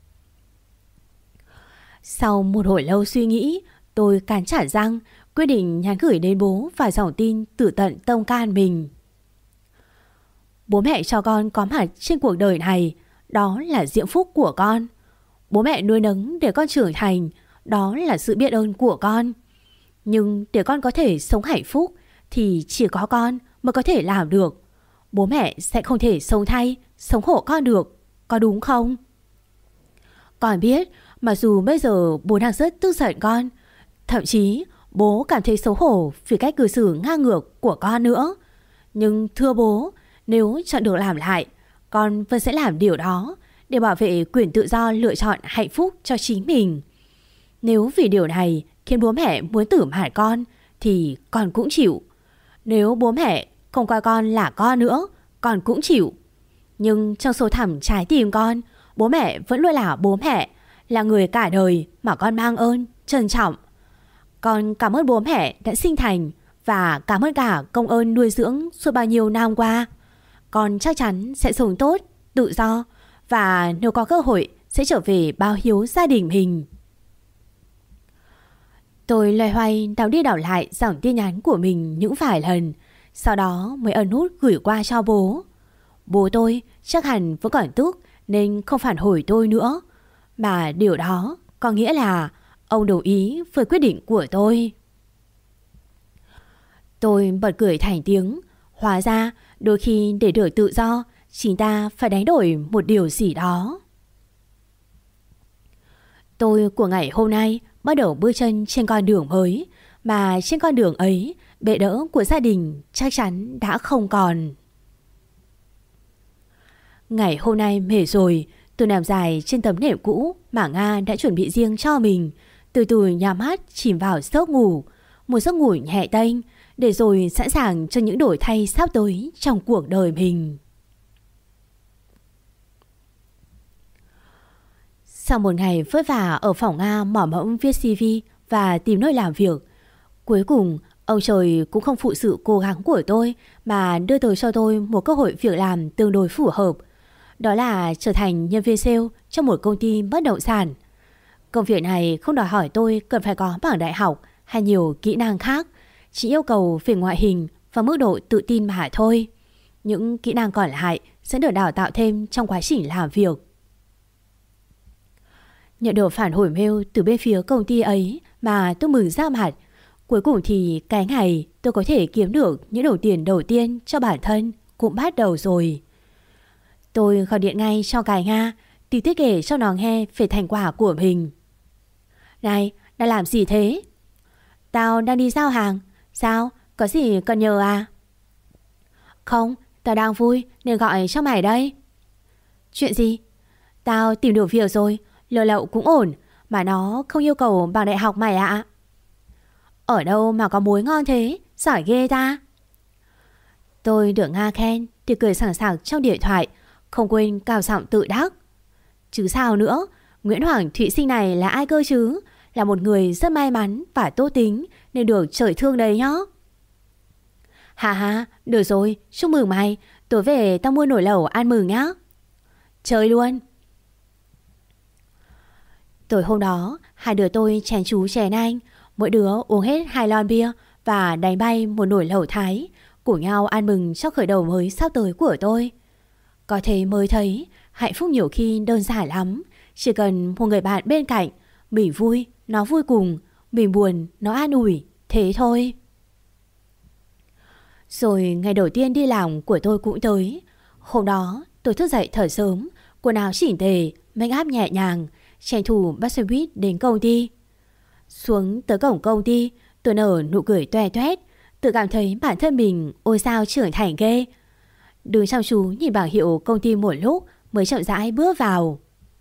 Sau một hồi lâu suy nghĩ, tôi cắn chặt răng, quyết định nhắn gửi đến bố vài dòng tin từ tận tâm can mình. Bố mẹ cho con có mặt trên cuộc đời này, đó là diễm phúc của con. Bố mẹ nuôi nấng để con trưởng thành, đó là sự biết ơn của con. Nhưng để con có thể sống hạnh phúc thì chỉ có con mới có thể làm được. Bố mẹ sẽ không thể sống thay, sống hộ con được, có đúng không? Con biết, mặc dù bây giờ bố đang rất tức giận con, thậm chí bố cảm thấy xấu hổ vì cách cư xử ngang ngược của con nữa. Nhưng thưa bố, nếu chọn được làm lại, con vẫn sẽ làm điều đó để bảo vệ quyền tự do lựa chọn hạnh phúc cho chính mình. Nếu vì điều này khiến bố mẹ muốn tử hại con thì con cũng chịu. Nếu bố mẹ không coi con là con nữa, con cũng chịu. Nhưng trong sâu thẳm trái tim con, bố mẹ vẫn luôn là bố mẹ, là người cả đời mà con mang ơn, trân trọng. Con cảm ơn bố mẹ đã sinh thành và cảm ơn cả công ơn nuôi dưỡng suốt bao nhiêu năm qua. Con chắc chắn sẽ sống tốt, tự do và nếu có cơ hội sẽ trở về báo hiếu gia đình mình. Tôi loay hoay đảo đi đảo lại dòng tin nhắn của mình những vài lần, sau đó mới ấn nút gửi qua cho bố. Bố tôi chắc hẳn vẫn còn tức nên không phản hồi tôi nữa, mà điều đó có nghĩa là ông đồng ý với quyết định của tôi. Tôi bật cười thành tiếng. Hóa ra đôi khi để được tự do, chính ta phải đánh đổi một điều gì đó. Tôi của ngày hôm nay bắt đầu bước chân trên con đường mới, mà trên con đường ấy bệ đỡ của gia đình chắc chắn đã không còn. Ngày hôm nay mệt rồi, tôi nằm dài trên tấm nệm cũ mà Nga đã chuẩn bị riêng cho mình, từ từ nhắm mắt chìm vào giấc ngủ, một giấc ngủ nhẹ tênh, để rồi sẵn sàng cho những đổi thay sắp tới trong cuộc đời mình. Sau một ngày vất vả ở phòng Nga mỏ mẫm viết CV và tìm nơi làm việc, cuối cùng ông trời cũng không phụ sự cố gắng của tôi mà đưa tới cho tôi một cơ hội việc làm tương đối phù hợp. Đó là trở thành nhân viên sale trong một công ty bất động sản. Công việc này không đòi hỏi tôi cần phải có bằng đại học hay nhiều kỹ năng khác, chỉ yêu cầu về ngoại hình và mức độ tự tin mà thôi. Những kỹ năng còn lại sẽ được đào tạo thêm trong quá trình làm việc. Nhận được phản hồi mail từ bên phía công ty ấy mà tôi mừng ra mặt. Cuối cùng thì cái ngày tôi có thể kiếm được những đồng tiền đầu tiên cho bản thân cũng bắt đầu rồi. Tôi gọi điện ngay cho cái Nga, tìm tiết kể cho nó nghe về thành quả của mình. Này, đang làm gì thế? Tao đang đi giao hàng. Sao? Có gì cần nhờ à? Không, tao đang vui nên gọi cho mày đây. Chuyện gì? Tao tìm được việc rồi, lừa lậu cũng ổn, mà nó không yêu cầu bằng đại học mày ạ. Ở đâu mà có mối ngon thế, giỏi ghê ta. Tôi được Nga khen thì cười sảng sảng trong điện thoại, không quên cao giọng tự đắc. Chứ sao nữa, Nguyễn Hoàng Thụy Sinh này là ai cơ chứ? Là một người rất may mắn và tốt tính nên được trời thương đấy nhá. Hà, được rồi, chúc mừng mày. Tối về tao mua nồi lẩu ăn mừng nhá. Chơi luôn. Tối hôm đó, hai đứa tôi chèn chú chèn anh, mỗi đứa uống hết 2 lon bia và đánh bay một nồi lẩu Thái, cùng nhau ăn mừng cho khởi đầu mới sắp tới của tôi. Có thế mới thấy hạnh phúc nhiều khi đơn giản lắm, chỉ cần một người bạn bên cạnh, mình vui, nó vui cùng, mình buồn, nó an ủi, thế thôi. Rồi ngày đầu tiên đi làm của tôi cũng tới. Hôm đó tôi thức dậy thật sớm, quần áo chỉnh tề, make up nhẹ nhàng, tranh thủ bắt xe buýt đến công ty. Xuống tới cổng công ty, tôi nở nụ cười toe toét, tự cảm thấy bản thân mình ôi sao trưởng thành ghê. Đứng chăm chú nhìn bảng hiệu công ty một lúc mới chậm rãi bước vào.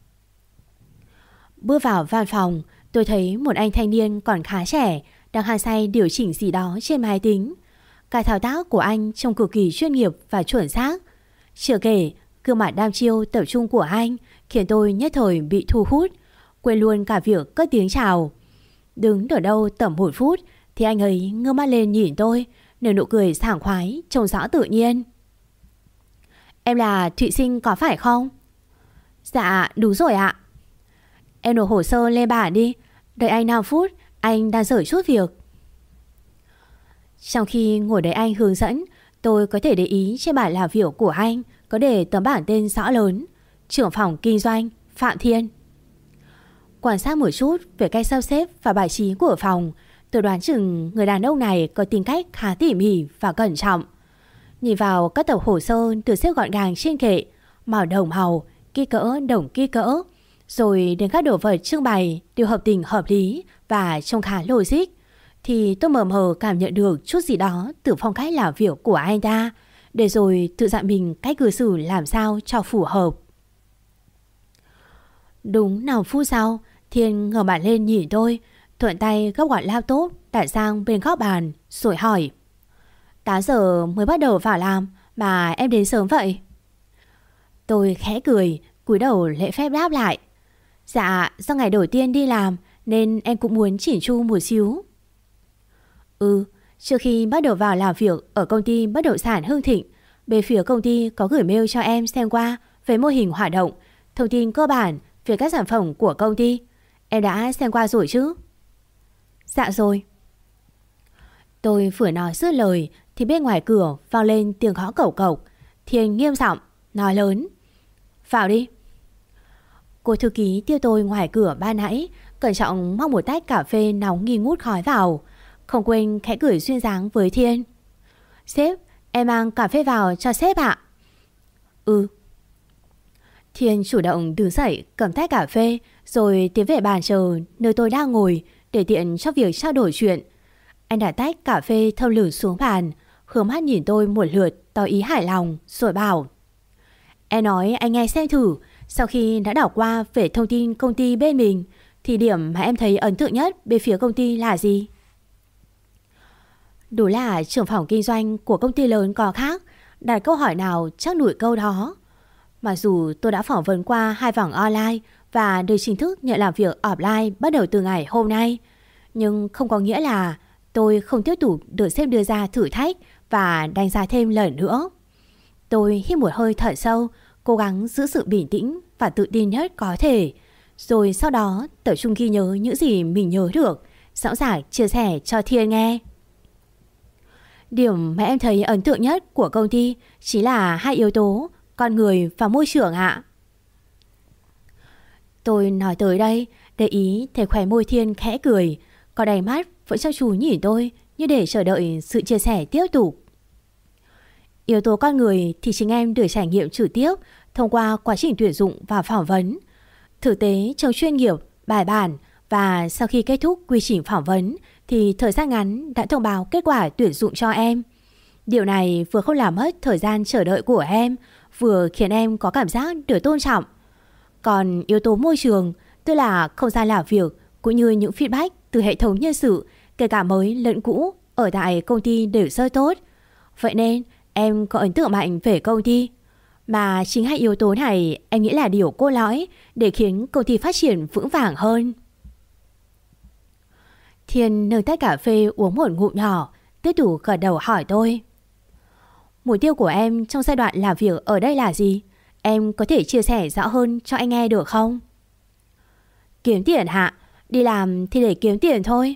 Bước vào văn phòng, tôi thấy một anh thanh niên còn khá trẻ đang hăng say điều chỉnh gì đó trên máy tính. Cả thao tác của anh trông cực kỳ chuyên nghiệp và chuẩn xác. Chưa kể, gương mặt đăm chiêu tập trung của anh khiến tôi nhất thời bị thu hút, quên luôn cả việc cất tiếng chào. Đứng ở đâu tầm 1 phút thì anh ấy ngước mắt lên nhìn tôi, nở nụ cười sảng khoái trông rõ tự nhiên. Em là Thụy Sinh có phải không? Dạ đúng rồi ạ. Em nộp hồ sơ lên bản đi. Đợi anh 5 phút, anh đang dở chút việc. Trong khi ngồi đợi anh hướng dẫn, tôi có thể để ý trên bản làm việc của anh có để tấm bảng tên rõ lớn: trưởng phòng kinh doanh Phạm Thiên. Quan sát một chút về cách sắp xếp và bài trí của phòng, tôi đoán chừng người đàn ông này có tính cách khá tỉ mỉ và cẩn trọng. Nhìn vào các tập hồ sơ được xếp gọn gàng trên kệ, màu đồng màu, kích cỡ đồng kích cỡ, rồi đến các đồ vật trưng bày đều hợp tình hợp lý và trông khá logic, thì tôi mờ mờ cảm nhận được chút gì đó từ phong cách làm việc của anh ta, để rồi tự dặn mình cách cư xử làm sao cho phù hợp. Đúng 5 phút sau, Thiên ngẩng mặt lên nhìn tôi, thuận tay gấp gọn laptop đặt sang bên góc bàn, rồi hỏi: 8 giờ mới bắt đầu vào làm mà em đến sớm vậy? Tôi khẽ cười, cúi đầu lễ phép đáp lại: Dạ, do ngày đầu tiên đi làm nên em cũng muốn chỉn chu một xíu. Trước khi bắt đầu vào làm việc ở công ty bất động sản Hưng Thịnh, bên phía công ty có gửi mail cho em xem qua về mô hình hoạt động, thông tin cơ bản về các sản phẩm của công ty. Em đã xem qua rồi chứ? Dạ rồi. Tôi vừa nói dứt lời thì bên ngoài cửa vang lên tiếng gõ cộc cộc. Thiên nghiêm giọng nói lớn: Vào đi. Cô thư ký tiêu tôi ngoài cửa ban nãy cẩn trọng móc một tách cà phê nóng nghi ngút khói vào, không quên khẽ cười duyên dáng với Thiên: Sếp, em mang cà phê vào cho sếp ạ. Thiên chủ động đứng dậy cầm tách cà phê rồi tiến về bàn chờ nơi tôi đang ngồi để tiện cho việc trao đổi chuyện. Anh đặt tách cà phê thơm lừng xuống bàn, hướng mắt nhìn tôi một lượt tỏ ý hài lòng rồi bảo: Em nói anh nghe xem thử, sau khi đã đọc qua về thông tin công ty bên mình thì điểm mà em thấy ấn tượng nhất bên phía công ty là gì? Đúng là trưởng phòng kinh doanh của công ty lớn có khác, đặt câu hỏi nào chắc đuổi câu đó. Mặc dù tôi đã phỏng vấn qua 2 vòng online và được chính thức nhận làm việc offline bắt đầu từ ngày hôm nay, nhưng không có nghĩa là tôi không tiếp tục được sếp đưa ra thử thách và đánh giá thêm lần nữa. Tôi hít một hơi thở sâu, cố gắng giữ sự bình tĩnh và tự tin nhất có thể, rồi sau đó tập trung ghi nhớ những gì mình nhớ được, sẵn sàng chia sẻ cho Thiên nghe. Điểm mà em thấy ấn tượng nhất của công ty chính là 2 yếu tố: con người và môi trường ạ. Tôi nói tới đây, để ý thấy khóe môi Thiên khẽ cười, còn ánh mắt vẫn chăm chú nhìn tôi như để chờ đợi sự chia sẻ tiếp tục. Yếu tố con người thì chính em được trải nghiệm trực tiếp thông qua quá trình tuyển dụng và phỏng vấn. Thực tế trông chuyên nghiệp, bài bản, và sau khi kết thúc quy trình phỏng vấn thì thời gian ngắn đã thông báo kết quả tuyển dụng cho em. Điều này vừa không làm mất thời gian chờ đợi của em, vừa khiến em có cảm giác được tôn trọng. Còn yếu tố môi trường, tức là không gian làm việc cũng như những feedback từ hệ thống nhân sự, kể cả mới lẫn cũ, ở tại công ty đều rất tốt. Vậy nên em có ấn tượng mạnh về công ty. Mà chính 2 yếu tố này em nghĩ là điều cốt lõi để khiến công ty phát triển vững vàng hơn. Thiên nâng tách cà phê uống một ngụm nhỏ, tiếp tục gật đầu hỏi tôi: Mục tiêu của em trong giai đoạn làm việc ở đây là gì? Em có thể chia sẻ rõ hơn cho anh nghe được không? Kiếm tiền hạ, đi làm thì để kiếm tiền thôi.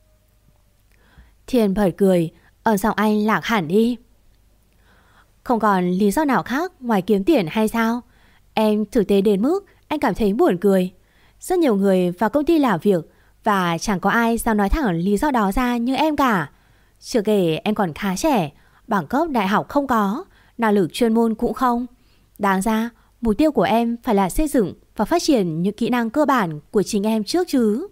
Thiên bật cười, ở giọng anh lạc hẳn đi. Không còn lý do nào khác ngoài kiếm tiền hay sao? Em thực tế đến mức anh cảm thấy buồn cười. Rất nhiều người vào công ty làm việc và chẳng có ai dám nói thẳng lý do đó ra như em cả. Chưa kể em còn khá trẻ, bằng cấp đại học không có, năng lực chuyên môn cũng không. Đáng ra mục tiêu của em phải là xây dựng và phát triển những kỹ năng cơ bản của chính em trước chứ.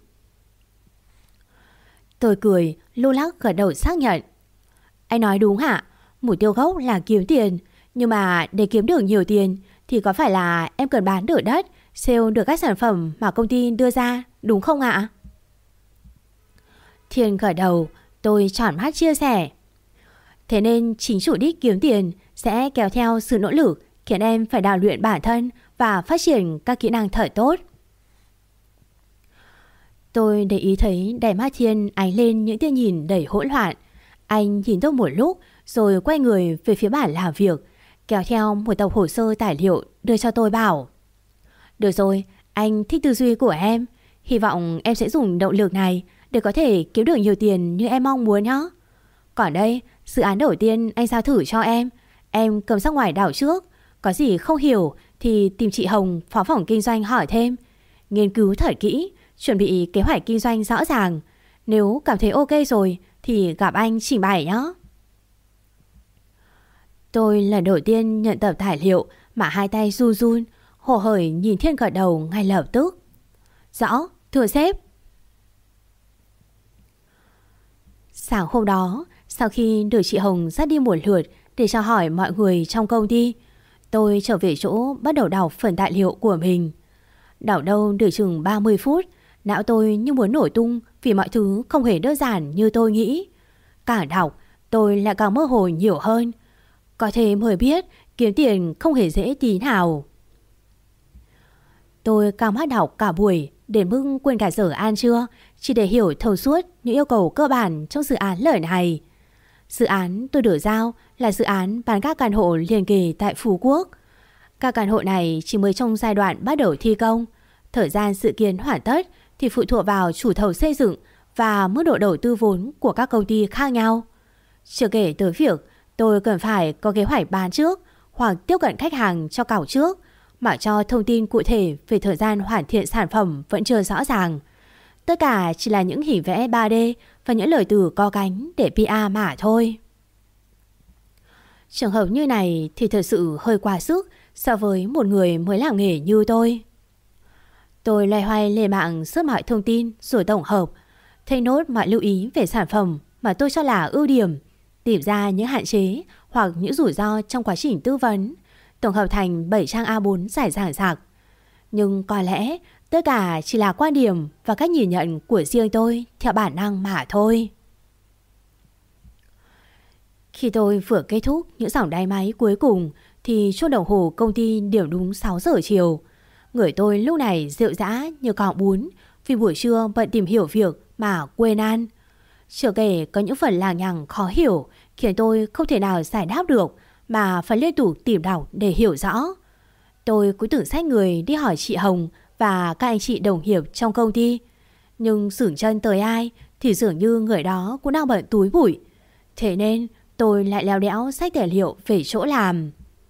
Tôi cười, lu lắc gật đầu xác nhận. Anh nói đúng hả? Mục tiêu gốc là kiếm tiền, nhưng mà để kiếm được nhiều tiền thì có phải là em cần bán được đất, sale được các sản phẩm mà công ty đưa ra, đúng không ạ? Thiên gật đầu, tôi tròn mắt chia sẻ. Thế nên chính chủ đích kiếm tiền sẽ kéo theo sự nỗ lực khiến em phải đào luyện bản thân và phát triển các kỹ năng thật tốt. Tôi để ý thấy đáy mắt Thiên ánh lên những tia nhìn đầy hỗn loạn. Anh nhìn tôi một lúc rồi quay người về phía bàn làm việc, kéo theo một tập hồ sơ tài liệu đưa cho tôi bảo: được rồi, anh thích tư duy của em. Hy vọng em sẽ dùng động lực này để có thể kiếm được nhiều tiền như em mong muốn nhé. Còn đây, dự án đầu tiên anh giao thử cho em cầm ra ngoài đảo trước. Có gì không hiểu thì tìm chị Hồng, phó phòng kinh doanh hỏi thêm. Nghiên cứu thật kỹ, chuẩn bị kế hoạch kinh doanh rõ ràng. Nếu cảm thấy ok rồi thì gặp anh trình bày nhé. Tôi lần đầu tiên nhận tập tài liệu mà hai tay run run, hồ hởi nhìn Thiên gật đầu ngay lập tức. Rõ, thưa sếp. Sáng hôm đó, sau khi được chị Hồng dắt đi một lượt để cho hỏi mọi người trong công ty, tôi trở về chỗ bắt đầu đọc phần tài liệu của mình. Đọc đâu được chừng 30 phút, não tôi như muốn nổ tung vì mọi thứ không hề đơn giản như tôi nghĩ. Càng đọc, tôi lại càng mơ hồ nhiều hơn. Có thể mới biết kiếm tiền không hề dễ tí nào. Tôi cắm mắt đọc cả buổi đến mức quên cả giờ ăn trưa, chỉ để hiểu thấu suốt những yêu cầu cơ bản trong dự án lần này. Dự án tôi được giao là dự án bán các căn hộ liền kề tại Phú Quốc. Các căn hộ này chỉ mới trong giai đoạn bắt đầu thi công. Thời gian dự kiến hoàn tất thì phụ thuộc vào chủ thầu xây dựng và mức độ đầu tư vốn của các công ty khác nhau. Chưa kể tới việc tôi cần phải có kế hoạch bán trước hoặc tiếp cận khách hàng cho cọc trước, mà cho thông tin cụ thể về thời gian hoàn thiện sản phẩm vẫn chưa rõ ràng. Tất cả chỉ là những hình vẽ 3D và những lời từ có cánh để PR mà thôi. Trường hợp như này thì thật sự hơi quá sức so với một người mới làm nghề như tôi. Tôi loay hoay lên mạng search mọi thông tin rồi tổng hợp, thấy nốt mọi lưu ý về sản phẩm mà tôi cho là ưu điểm, tìm ra những hạn chế hoặc những rủi ro trong quá trình tư vấn, tổng hợp thành 7 trang A4 dài dằng dặc. Nhưng có lẽ tất cả chỉ là quan điểm và cách nhìn nhận của riêng tôi theo bản năng mà thôi. Khi tôi vừa kết thúc những dòng đáy máy cuối cùng thì chuông đồng hồ công ty điểm đúng 6 giờ chiều. Người tôi lúc này rệu rã như cọng bún vì buổi trưa bận tìm hiểu việc mà quên ăn. Chưa kể có những phần lằng nhằng khó hiểu khiến tôi không thể nào giải đáp được mà phải liên tục tìm đọc để hiểu rõ. Tôi cũng tưởng xách người đi hỏi chị Hồng và các anh chị đồng nghiệp trong công ty. Nhưng dửng chân tới ai thì dường như người đó cũng đang bận túi bụi. Thế nên tôi lại leo đẽo xách tài liệu về chỗ làm.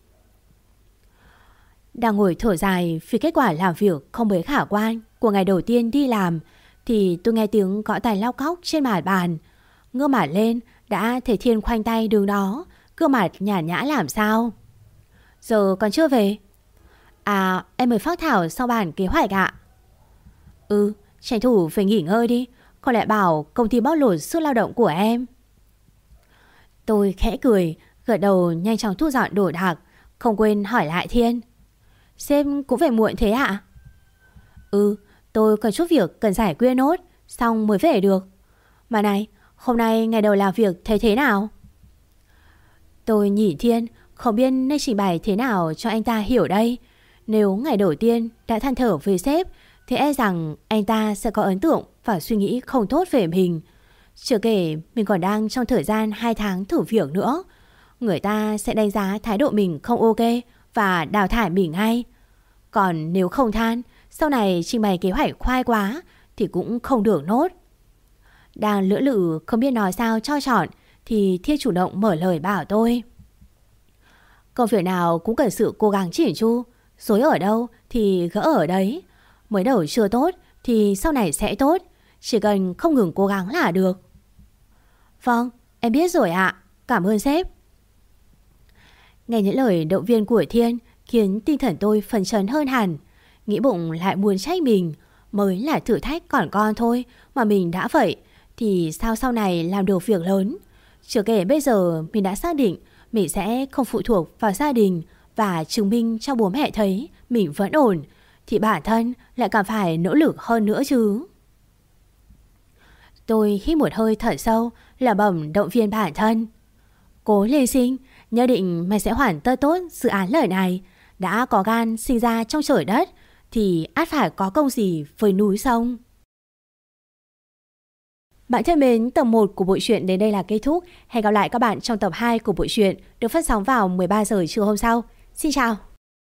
Đang ngồi thở dài vì kết quả làm việc không mấy khả quan của ngày đầu tiên đi làm thì tôi nghe tiếng gõ tay lau cóc trên mặt bàn. Ngước mặt lên đã thấy Thiên khoanh tay đứng đó, gương mặt nhàn nhã làm sao. Giờ còn chưa về? À, em mới phác thảo sau bản kế hoạch ạ. Tranh thủ phải nghỉ ngơi đi, còn lại bảo công ty bóc lột sức lao động của em. Tôi khẽ cười, gật đầu nhanh chóng thu dọn đồ đạc, không quên hỏi lại Thiên. Sếp cũng về muộn thế ạ? Tôi còn chút việc cần giải quyết nốt, xong mới về được. Mà này, hôm nay ngày đầu làm việc thấy thế nào? Tôi nhìn Thiên, không biết nên trình bày thế nào cho anh ta hiểu đây. Nếu ngày đầu tiên đã than thở với sếp thì e rằng anh ta sẽ có ấn tượng và suy nghĩ không tốt về mình. Chưa kể mình còn đang trong thời gian 2 tháng thử việc nữa. Người ta sẽ đánh giá thái độ mình không ok và đào thải mình ngay. Còn nếu không than, sau này trình bày kế hoạch khoai quá thì cũng không được nốt. Đang lưỡng lự không biết nói sao cho chọn thì Thiên chủ động mở lời bảo tôi. Công việc nào cũng cần sự cố gắng chỉn chu. Dối ở đâu thì gỡ ở đấy. Mới đầu chưa tốt thì sau này sẽ tốt. Chỉ cần không ngừng cố gắng là được. Vâng, em biết rồi ạ. Cảm ơn sếp. Nghe những lời động viên của Thiên khiến tinh thần tôi phấn chấn hơn hẳn. Nghĩ bụng lại muốn trách mình. Mới là thử thách còn con thôi mà mình đã vậy thì sao sau này làm được việc lớn. Chưa kể bây giờ mình đã xác định mình sẽ không phụ thuộc vào gia đình và chứng minh cho bố mẹ thấy mình vẫn ổn, thì bản thân lại càng phải nỗ lực hơn nữa chứ. Tôi hít một hơi thở sâu, lẩm bẩm động viên bản thân. Cố lên Sinh, nhất định mày sẽ hoàn tất tốt dự án lời này. Đã có gan sinh ra trong trời đất thì ắt phải có công gì với núi sông. Bạn thân mến, tập 1 của bộ truyện đến đây là kết thúc. Hẹn gặp lại các bạn trong tập 2 của bộ truyện được phát sóng vào 13 giờ trưa hôm sau. Xin chào!